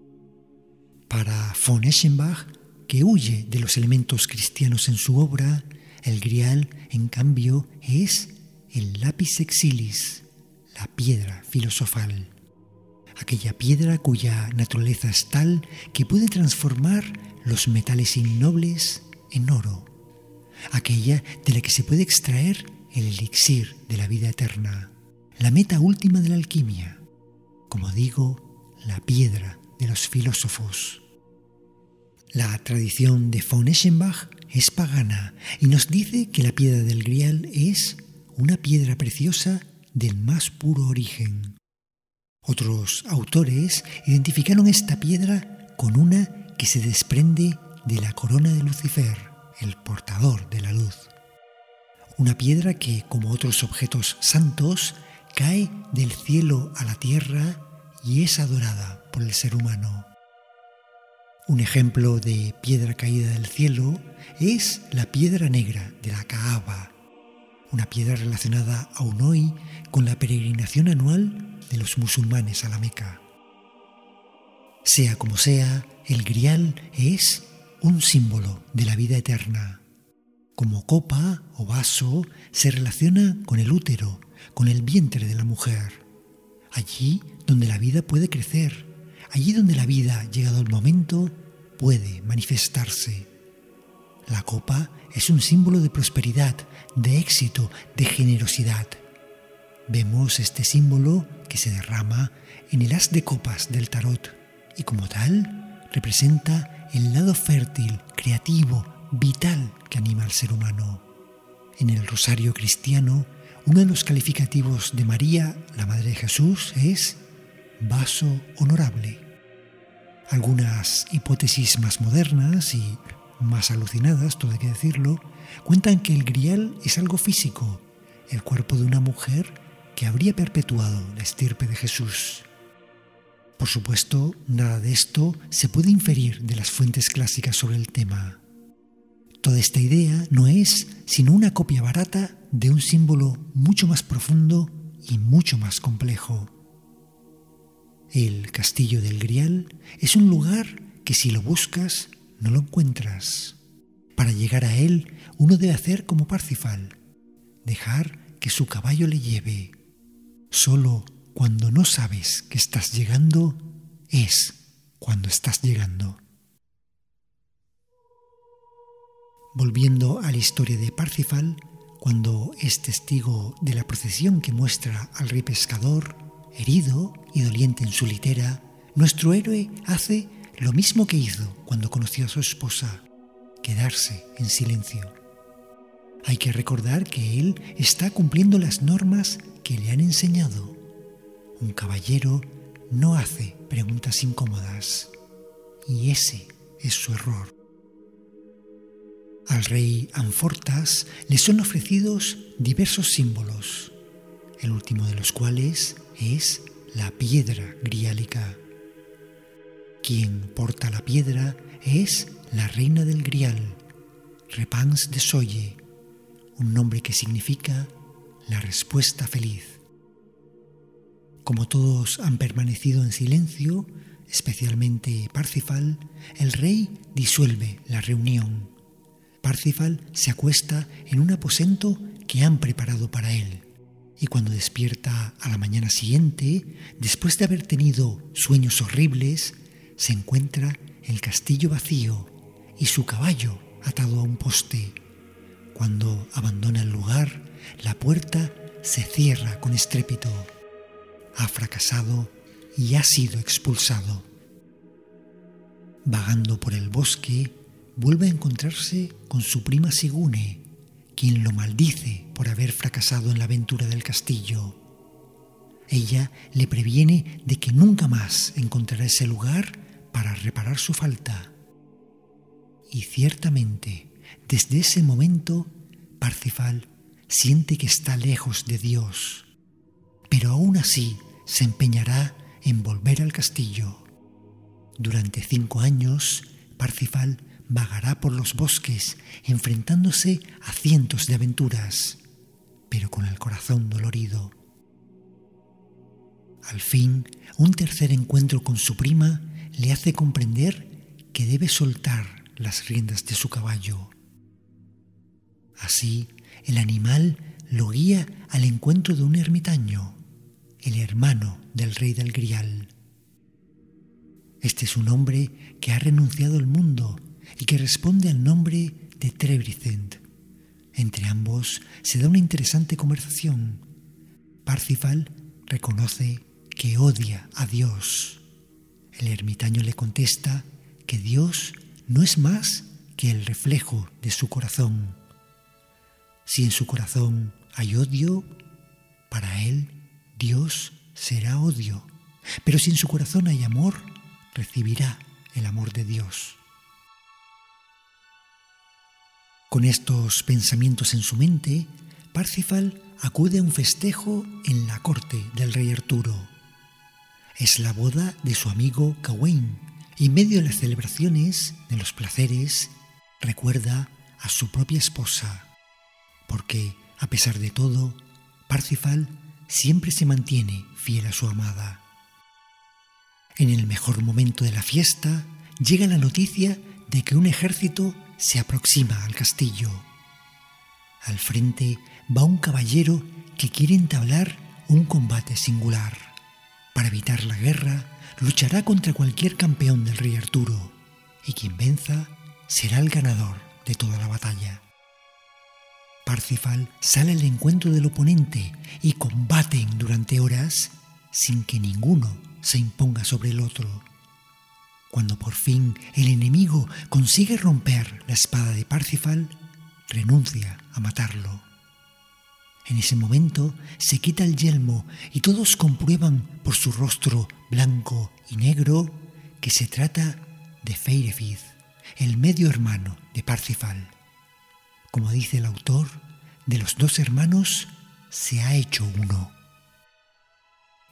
Para von Eschenbach, que huye de los elementos cristianos en su obra, el Grial, en cambio, es el lapis exilis, la piedra filosofal. Aquella piedra cuya naturaleza es tal que puede transformar los metales innobles en oro. Aquella de la que se puede extraer el elixir de la vida eterna, la meta última de la alquimia. Como digo, la piedra de los filósofos. La tradición de von Eschenbach es pagana y nos dice que la piedra del Grial es una piedra preciosa del más puro origen. Otros autores identificaron esta piedra con una que se desprende de la corona de Lucifer, el portador de la luz. Una piedra que, como otros objetos santos, cae del cielo a la tierra y es adorada por el ser humano. Un ejemplo de piedra caída del cielo es la piedra negra de la Kaaba, una piedra relacionada aún hoy con la peregrinación anual de los musulmanes a la Meca. Sea como sea, el Grial es un símbolo de la vida eterna. Como copa o vaso, se relaciona con el útero, con el vientre de la mujer. Allí donde la vida puede crecer, allí donde la vida, llegado el momento, puede manifestarse. La copa es un símbolo de prosperidad, de éxito, de generosidad. Vemos este símbolo que se derrama en el as de copas del tarot y como tal representa el lado fértil, creativo, vital que anima al ser humano. En el rosario cristiano, uno de los calificativos de María, la Madre de Jesús, es vaso honorable. Algunas hipótesis más modernas y más alucinadas, todo hay que decirlo, cuentan que el Grial es algo físico, el cuerpo de una mujer que habría perpetuado la estirpe de Jesús. Por supuesto, nada de esto se puede inferir de las fuentes clásicas sobre el tema. Toda esta idea no es sino una copia barata de un símbolo mucho más profundo y mucho más complejo. El Castillo del Grial es un lugar que si lo buscas no lo encuentras. Para llegar a él uno debe hacer como Parsifal, dejar que su caballo le lleve. Solo cuando no sabes que estás llegando es cuando estás llegando. Volviendo a la historia de Parsifal, cuando es testigo de la procesión que muestra al rey pescador, herido y doliente en su litera, nuestro héroe hace lo mismo que hizo cuando conoció a su esposa, quedarse en silencio. Hay que recordar que él está cumpliendo las normas que le han enseñado. Un caballero no hace preguntas incómodas, y ese es su error. Al rey Anfortas le son ofrecidos diversos símbolos, el último de los cuales es la piedra griálica. Quien porta la piedra es la reina del Grial, Repans de Soye, un nombre que significa la respuesta feliz. Como todos han permanecido en silencio, especialmente Parsifal, el rey disuelve la reunión. Parsifal se acuesta en un aposento que han preparado para él, y cuando despierta a la mañana siguiente, después de haber tenido sueños horribles, se encuentra el castillo vacío y su caballo atado a un poste. Cuando abandona el lugar, la puerta se cierra con estrépito. Ha fracasado y ha sido expulsado. Vagando por el bosque, vuelve a encontrarse con su prima Sigune, quien lo maldice por haber fracasado en la aventura del castillo. Ella le previene de que nunca más encontrará ese lugar para reparar su falta. Y ciertamente, desde ese momento, Parsifal siente que está lejos de Dios, pero aún así se empeñará en volver al castillo. Durante 5 años, Parsifal vagará por los bosques, enfrentándose a cientos de aventuras, pero con el corazón dolorido. Al fin, un tercer encuentro con su prima le hace comprender que debe soltar las riendas de su caballo. Así, el animal lo guía al encuentro de un ermitaño, el hermano del rey del Grial. Este es un hombre que ha renunciado al mundo y que responde al nombre de Trebrizond. Entre ambos se da una interesante conversación. Parsifal reconoce que odia a Dios. El ermitaño le contesta que Dios no es más que el reflejo de su corazón. Si en su corazón hay odio, para él Dios será odio. Pero si en su corazón hay amor, recibirá el amor de Dios. Con estos pensamientos en su mente, Parsifal acude a un festejo en la corte del rey Arturo. Es la boda de su amigo Gawain, y en medio de las celebraciones, de los placeres, recuerda a su propia esposa, porque, a pesar de todo, Parsifal siempre se mantiene fiel a su amada. En el mejor momento de la fiesta, llega la noticia de que un ejército se aproxima al castillo. Al frente va un caballero que quiere entablar un combate singular. Para evitar la guerra, luchará contra cualquier campeón del rey Arturo, y quien venza será el ganador de toda la batalla. Parsifal sale al encuentro del oponente y combaten durante horas sin que ninguno se imponga sobre el otro. Cuando por fin el enemigo consigue romper la espada de Parsifal, renuncia a matarlo. En ese momento se quita el yelmo y todos comprueban por su rostro blanco y negro que se trata de Feirefith, el medio hermano de Parsifal. Como dice el autor, de los 2 hermanos se ha hecho uno.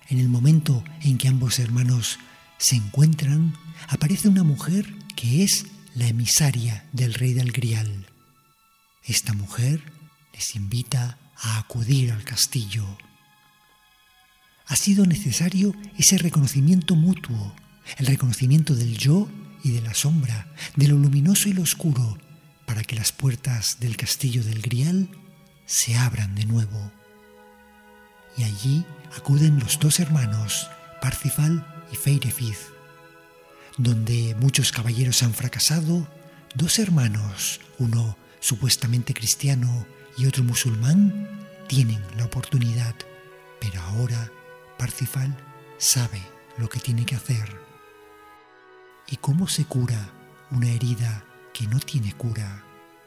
En el momento en que ambos hermanos se encuentran, aparece una mujer que es la emisaria del rey del Grial. Esta mujer les invita a acudir al castillo. Ha sido necesario ese reconocimiento mutuo, el reconocimiento del yo y de la sombra, de lo luminoso y lo oscuro, para que las puertas del castillo del Grial se abran de nuevo. Y allí acuden los dos hermanos, Parsifal y Feirefid. Donde muchos caballeros han fracasado, dos hermanos, uno supuestamente cristiano y otro musulmán, tienen la oportunidad. Pero ahora Parsifal sabe lo que tiene que hacer. ¿Y cómo se cura una herida que no tiene cura?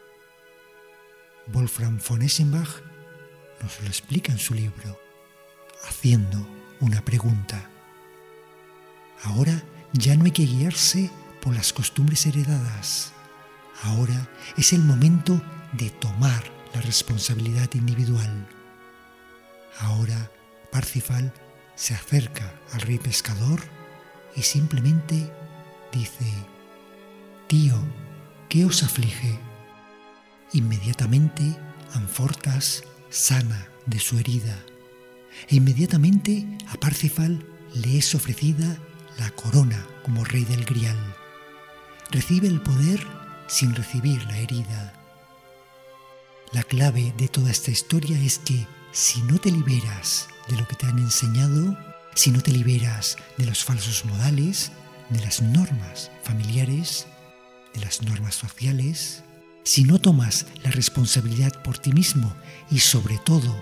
Wolfram von Eschenbach nos lo explica en su libro, haciendo una pregunta. Ahora ya no hay que guiarse por las costumbres heredadas. Ahora es el momento de tomar la responsabilidad individual. Ahora Parsifal se acerca al rey pescador y simplemente dice: «Tío, ¿qué os aflige?». Inmediatamente Anfortas sana de su herida e inmediatamente a Parsifal le es ofrecida la corona como rey del Grial. Recibe el poder sin recibir la herida. La clave de toda esta historia es que si no te liberas de lo que te han enseñado, si no te liberas de los falsos modales, de las normas familiares, de las normas sociales, si no tomas la responsabilidad por ti mismo y sobre todo,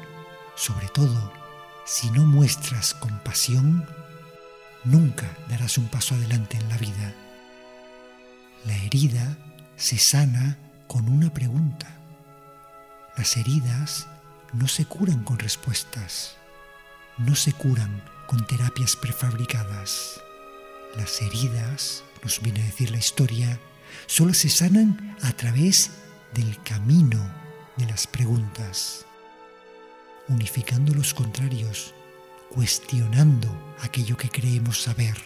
si no muestras compasión, nunca darás un paso adelante en la vida. La herida se sana con una pregunta. Las heridas no se curan con respuestas, no se curan con terapias prefabricadas. Las heridas, nos viene a decir la historia, solo se sanan a través del camino de las preguntas, unificando los contrarios, cuestionando aquello que creemos saber.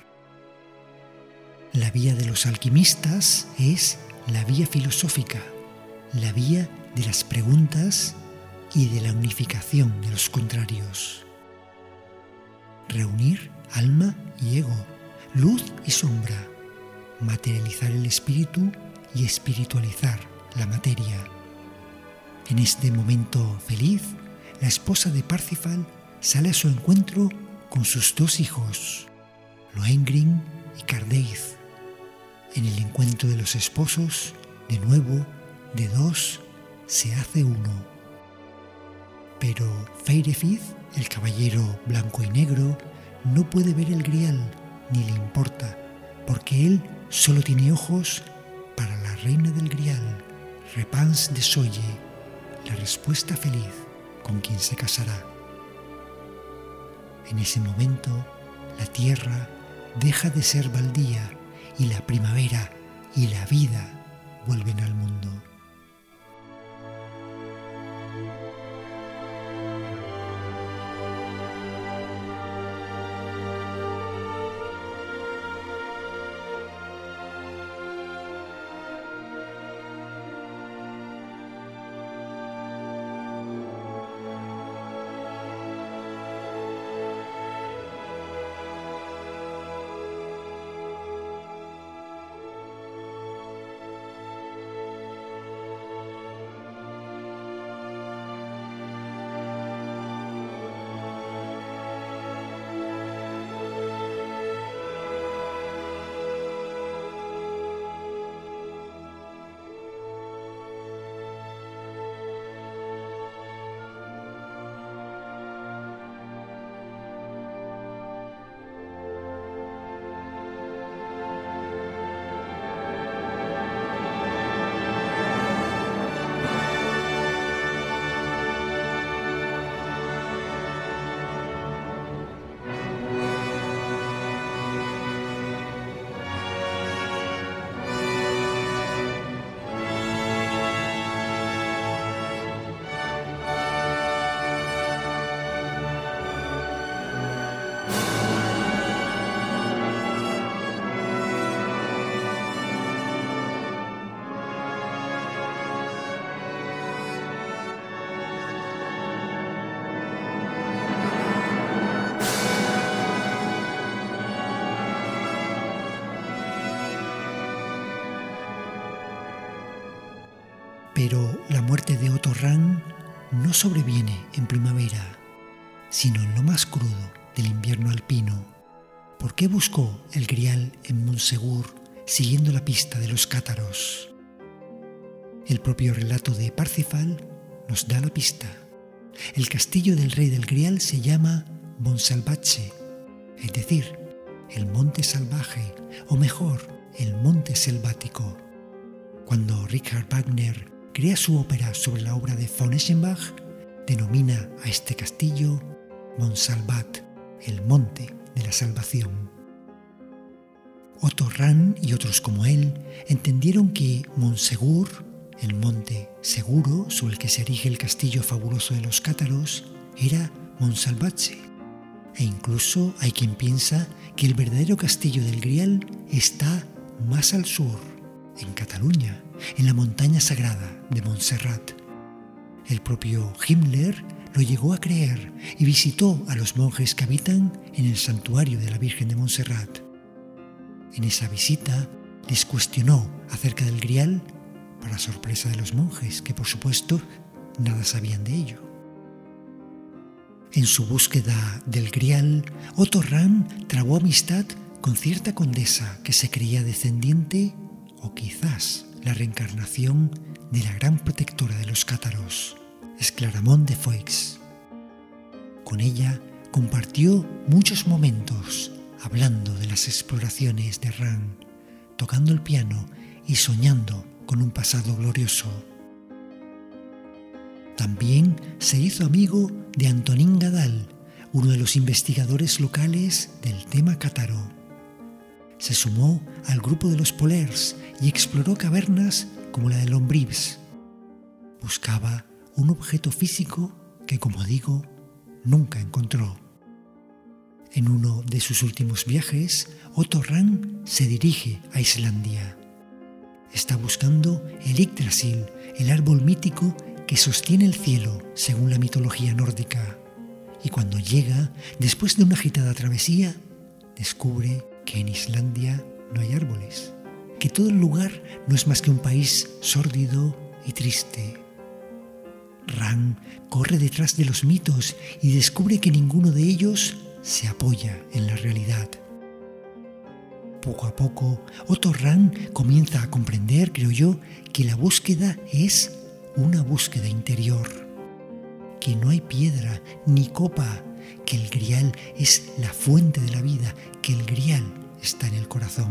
La vía de los alquimistas es la vía filosófica, la vía de las preguntas y de la unificación de los contrarios. Reunir alma y ego, luz y sombra, materializar el espíritu y espiritualizar la materia. En este momento feliz, la esposa de Parsifal sale a su encuentro con sus dos hijos, Lohengrin y Cardeith. En el encuentro de los esposos, de nuevo, de dos, se hace uno. Pero Feirefid, el caballero blanco y negro, no puede ver el Grial, ni le importa, porque él solo tiene ojos para la reina del Grial, Repans de Soye, la respuesta feliz con quien se casará. En ese momento, la tierra deja de ser baldía y la primavera y la vida vuelven al mundo. Pero la muerte de Otto Rahn no sobreviene en primavera, sino en lo más crudo del invierno alpino. ¿Por qué buscó el Grial en Montsegur siguiendo la pista de los cátaros? El propio relato de Parsifal nos da la pista. El castillo del rey del Grial se llama Montsalvatge, es decir, el monte salvaje, o mejor, el monte selvático. Cuando Richard Wagner crea su ópera sobre la obra de von Eschenbach, denomina a este castillo Montsalvat, el monte de la salvación. Otto Rahn y otros como él entendieron que Montsegur, el monte seguro sobre el que se erige el castillo fabuloso de los cátaros, era Montsalvatge. E incluso hay quien piensa que el verdadero castillo del Grial está más al sur, en Cataluña, en la montaña sagrada de Montserrat. El propio Himmler lo llegó a creer y visitó a los monjes que habitan en el santuario de la Virgen de Montserrat. En esa visita les cuestionó acerca del Grial, para sorpresa de los monjes, que por supuesto nada sabían de ello. En su búsqueda del Grial, Otto Rahn trabó amistad con cierta condesa que se creía descendiente, o quizás la reencarnación, de la gran protectora de los cátaros, Esclaramont de Foix. Con ella compartió muchos momentos hablando de las exploraciones de Rahn, tocando el piano y soñando con un pasado glorioso. También se hizo amigo de Antonín Gadal, uno de los investigadores locales del tema cátaro. Se sumó al grupo de los Polers y exploró cavernas como la de Lombrips. Buscaba un objeto físico que, como digo, nunca encontró. En uno de sus últimos viajes, Otto Rahn se dirige a Islandia. Está buscando el Yggdrasil, el árbol mítico que sostiene el cielo según la mitología nórdica. Y cuando llega, después de una agitada travesía, descubre que en Islandia no hay árboles, que todo el lugar no es más que un país sórdido y triste. Rahn corre detrás de los mitos y descubre que ninguno de ellos se apoya en la realidad. Poco a poco, Otto Rahn comienza a comprender, creo yo, que la búsqueda es una búsqueda interior, que no hay piedra ni copa, que el Grial es la fuente de la vida, que el Grial está en el corazón.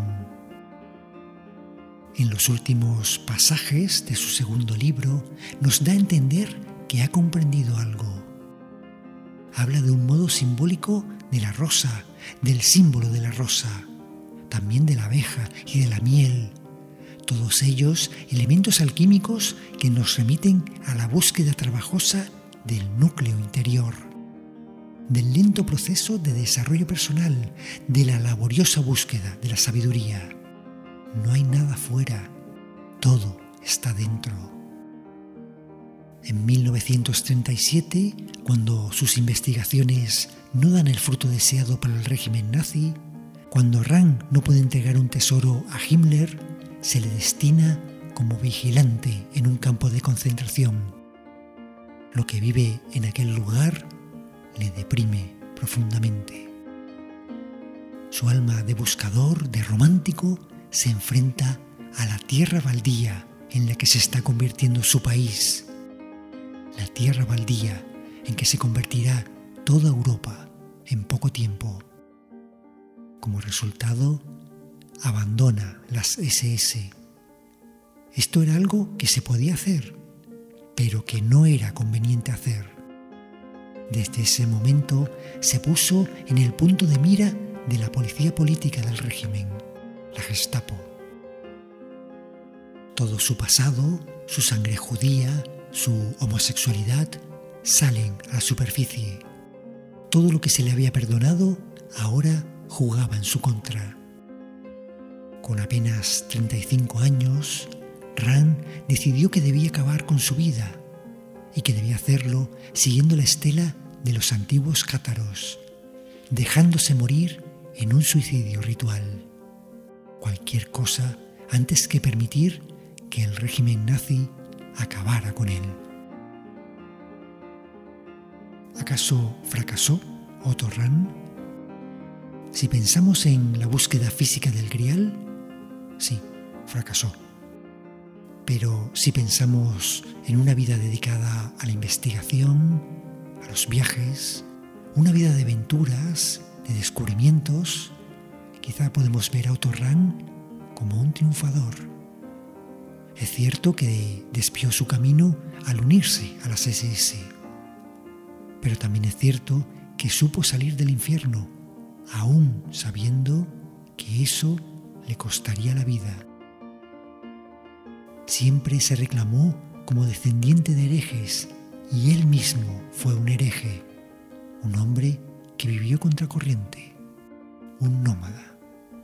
En los últimos pasajes de su segundo libro nos da a entender que ha comprendido algo. Habla de un modo simbólico de la rosa, del símbolo de la rosa, también de la abeja y de la miel, todos ellos elementos alquímicos que nos remiten a la búsqueda trabajosa del núcleo interior, del lento proceso de desarrollo personal, de la laboriosa búsqueda de la sabiduría. No hay nada fuera, todo está dentro. En 1937, cuando sus investigaciones no dan el fruto deseado para el régimen nazi, cuando Rahn no puede entregar un tesoro a Himmler, se le destina como vigilante en un campo de concentración. Lo que vive en aquel lugar le deprime profundamente. Su alma de buscador, de romántico, se enfrenta a la tierra baldía en la que se está convirtiendo su país. La tierra baldía en que se convertirá toda Europa en poco tiempo. Como resultado, abandona las SS. Esto era algo que se podía hacer, pero que no era conveniente hacer. Desde ese momento se puso en el punto de mira de la policía política del régimen, la Gestapo. Todo su pasado, su sangre judía, su homosexualidad, salen a la superficie. Todo lo que se le había perdonado ahora jugaba en su contra. Con apenas 35 años, Rahn decidió que debía acabar con su vida y que debía hacerlo siguiendo la estela de los antiguos cátaros, dejándose morir en un suicidio ritual. Cualquier cosa antes que permitir que el régimen nazi acabara con él. ¿Acaso fracasó Otto Rahn? Si pensamos en la búsqueda física del Grial, sí, fracasó. Pero si pensamos en una vida dedicada a la investigación, a los viajes, una vida de aventuras, de descubrimientos, quizá podemos ver a Otto Rahn como un triunfador. Es cierto que desvió su camino al unirse a las SS, pero también es cierto que supo salir del infierno, aún sabiendo que eso le costaría la vida. Siempre se reclamó como descendiente de herejes y él mismo fue un hereje, un hombre que vivió contracorriente, un nómada.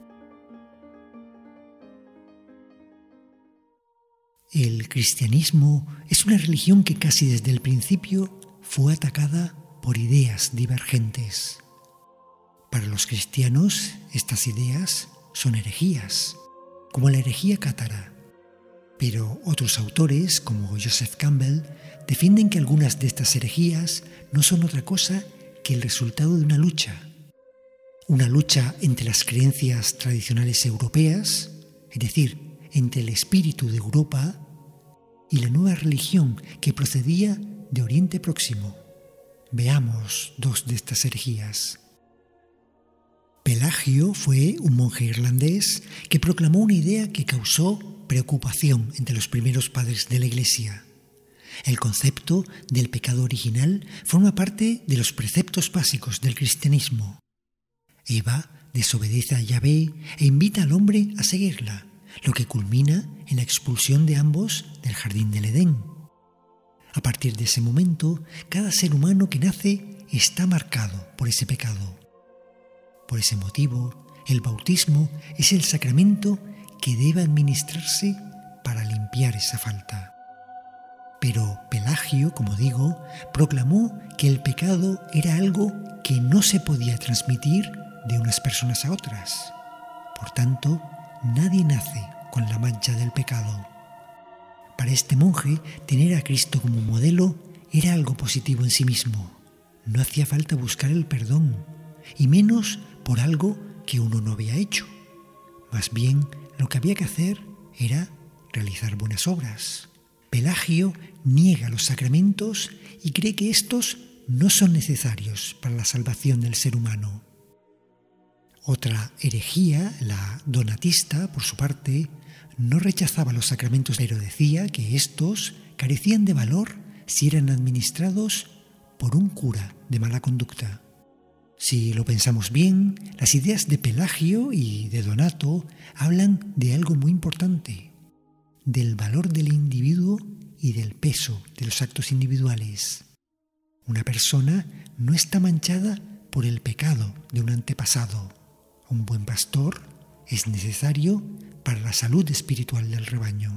El cristianismo es una religión que casi desde el principio fue atacada por ideas divergentes. Para los cristianos, estas ideas son herejías, como la herejía cátara. Pero otros autores, como Joseph Campbell, defienden que algunas de estas herejías no son otra cosa que el resultado de una lucha entre las creencias tradicionales europeas, es decir, entre el espíritu de Europa y la nueva religión que procedía de Oriente Próximo. Veamos dos de estas herejías. Pelagio fue un monje irlandés que proclamó una idea que causó preocupación entre los primeros padres de la Iglesia. El concepto del pecado original forma parte de los preceptos básicos del cristianismo. Eva desobedece a Yahvé e invita al hombre a seguirla, lo que culmina en la expulsión de ambos del jardín del Edén. A partir de ese momento, cada ser humano que nace está marcado por ese pecado. Por ese motivo, el bautismo es el sacramento que debe administrarse para limpiar esa falta. Pero Pelagio, como digo, proclamó que el pecado era algo que no se podía transmitir de unas personas a otras. Por tanto, nadie nace con la mancha del pecado. Para este monje, tener a Cristo como modelo era algo positivo en sí mismo. No hacía falta buscar el perdón, y menos por algo que uno no había hecho. Más bien, lo que había que hacer era realizar buenas obras. Pelagio niega los sacramentos y cree que estos no son necesarios para la salvación del ser humano. Otra herejía, la donatista, por su parte, no rechazaba los sacramentos, pero decía que estos carecían de valor si eran administrados por un cura de mala conducta. Si lo pensamos bien, las ideas de Pelagio y de Donato hablan de algo muy importante, del valor del individuo y del peso de los actos individuales. Una persona no está manchada por el pecado de un antepasado. Un buen pastor es necesario para la salud espiritual del rebaño.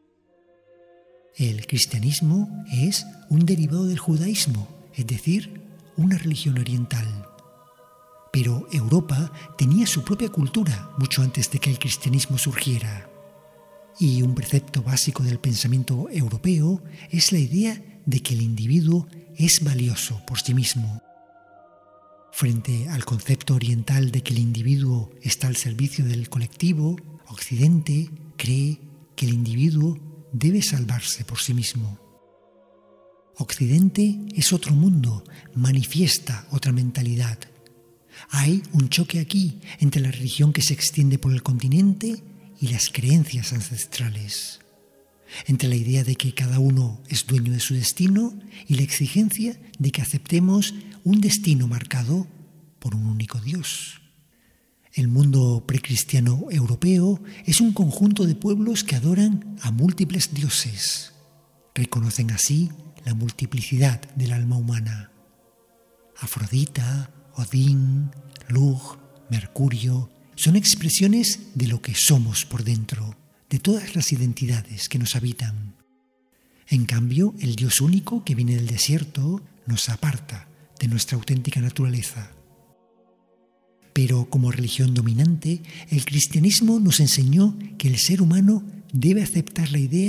El cristianismo es un derivado del judaísmo, es decir, una religión oriental. Pero Europa tenía su propia cultura mucho antes de que el cristianismo surgiera. Y un precepto básico del pensamiento europeo es la idea de que el individuo es valioso por sí mismo. Frente al concepto oriental de que el individuo está al servicio del colectivo, Occidente cree que el individuo debe salvarse por sí mismo. Occidente es otro mundo, manifiesta otra mentalidad. Hay un choque aquí entre la religión que se extiende por el continente y las creencias ancestrales, entre la idea de que cada uno es dueño de su destino y la exigencia de que aceptemos un destino marcado por un único Dios. El mundo precristiano europeo es un conjunto de pueblos que adoran a múltiples dioses. Reconocen así la multiplicidad del alma humana. Afrodita, Odín, Lug, Mercurio son expresiones de lo que somos por dentro, de todas las identidades que nos habitan. En cambio, el Dios único que viene del desierto nos aparta de nuestra auténtica naturaleza. Pero como religión dominante, el cristianismo nos enseñó que el ser humano debe aceptar la idea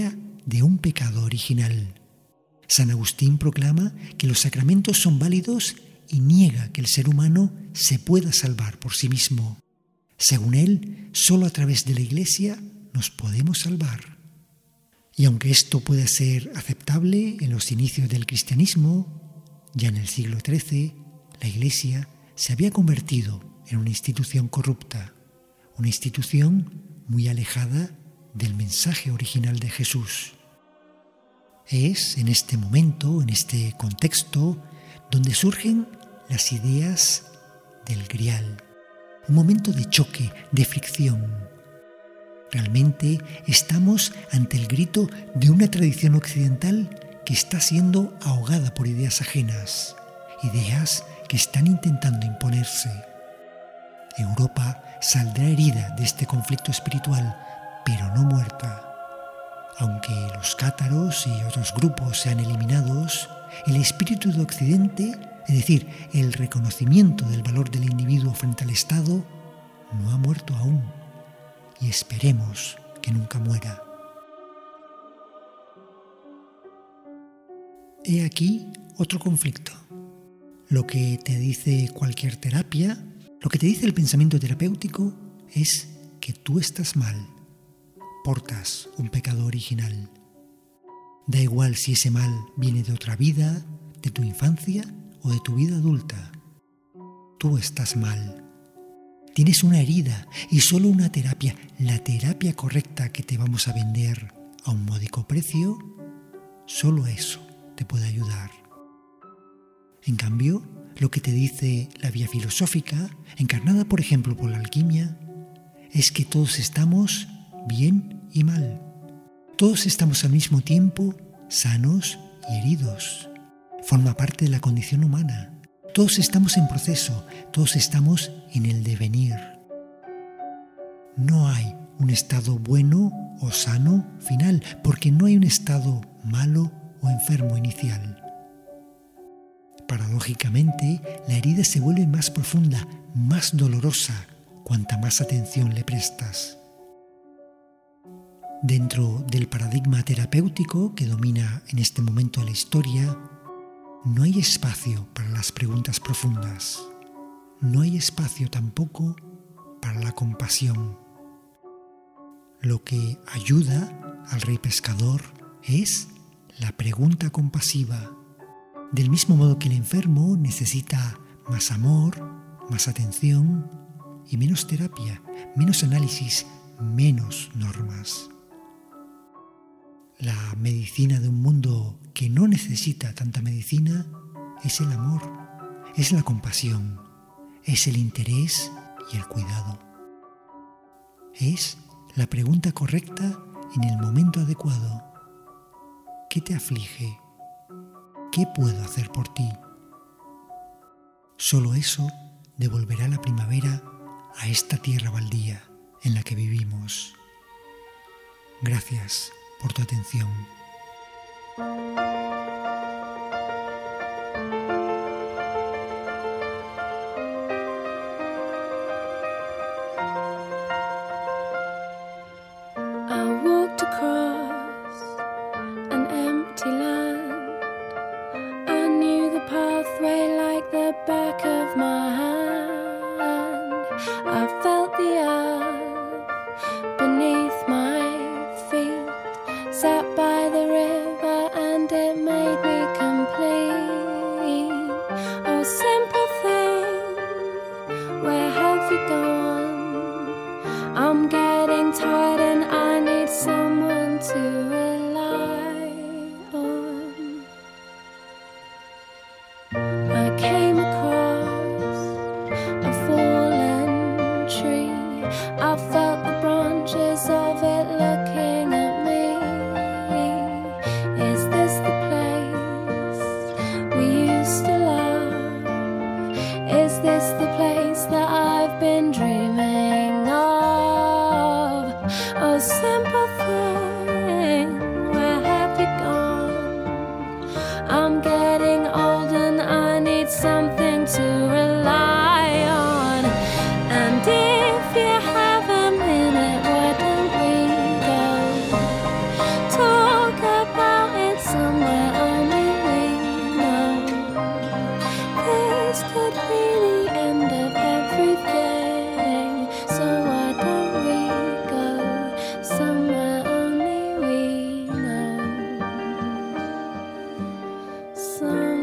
de un pecado original. San Agustín proclama que los sacramentos son válidos y niega que el ser humano se pueda salvar por sí mismo. Según él, solo a través de la Iglesia nos podemos salvar. Y aunque esto puede ser aceptable en los inicios del cristianismo, ya en el siglo XIII, la Iglesia se había convertido en una institución corrupta, una institución muy alejada del mensaje original de Jesús. Es en este momento, en este contexto, donde surgen las ideas del Grial, un momento de choque, de fricción. Realmente estamos ante el grito de una tradición occidental que está siendo ahogada por ideas ajenas, ideas que están intentando imponerse. Europa saldrá herida de este conflicto espiritual, pero no muerta. Aunque los cátaros y otros grupos sean eliminados, el espíritu de Occidente, es decir, el reconocimiento del valor del individuo frente al Estado, no ha muerto aún, y esperemos que nunca muera. He aquí otro conflicto. Lo que te dice cualquier terapia, lo que te dice el pensamiento terapéutico es que tú estás mal, portas un pecado original. Da igual si ese mal viene de otra vida, de tu infancia o de tu vida adulta. Tú estás mal. Tienes una herida y solo una terapia, la terapia correcta que te vamos a vender a un módico precio, solo eso te puede ayudar. En cambio, lo que te dice la vía filosófica, encarnada por ejemplo por la alquimia, es que todos estamos bien y mal. Todos estamos al mismo tiempo sanos y heridos. Forma parte de la condición humana. Todos estamos en proceso, todos estamos en el devenir. No hay un estado bueno o sano final, porque no hay un estado malo o enfermo inicial. Paradójicamente, la herida se vuelve más profunda, más dolorosa, cuanta más atención le prestas. Dentro del paradigma terapéutico que domina en este momento la historia, no hay espacio para las preguntas profundas. No hay espacio tampoco para la compasión. Lo que ayuda al rey pescador es la pregunta compasiva. Del mismo modo que el enfermo necesita más amor, más atención y menos terapia, menos análisis, menos normas. La medicina de un mundo que no necesita tanta medicina es el amor, es la compasión, es el interés y el cuidado. Es la pregunta correcta en el momento adecuado. ¿Qué te aflige? ¿Qué puedo hacer por ti? Solo eso devolverá la primavera a esta tierra baldía en la que vivimos. Gracias por tu atención. I walked across an empty land. I knew the pathway like the back of my hand. I felt the earth beneath my feet. Sat by the river and it made me complete. Oh, simple thing, where have you gone? I'm getting tired and I need someone to rely on. I came across a fallen tree. I felt the branches of it looking at me. Is this the place we used to love? Is this the place that I've been dreaming of? Oh, simple thing, where have you gone? I'm getting old and I need something to rely on. And if you have a minute, why don't we go talk sun.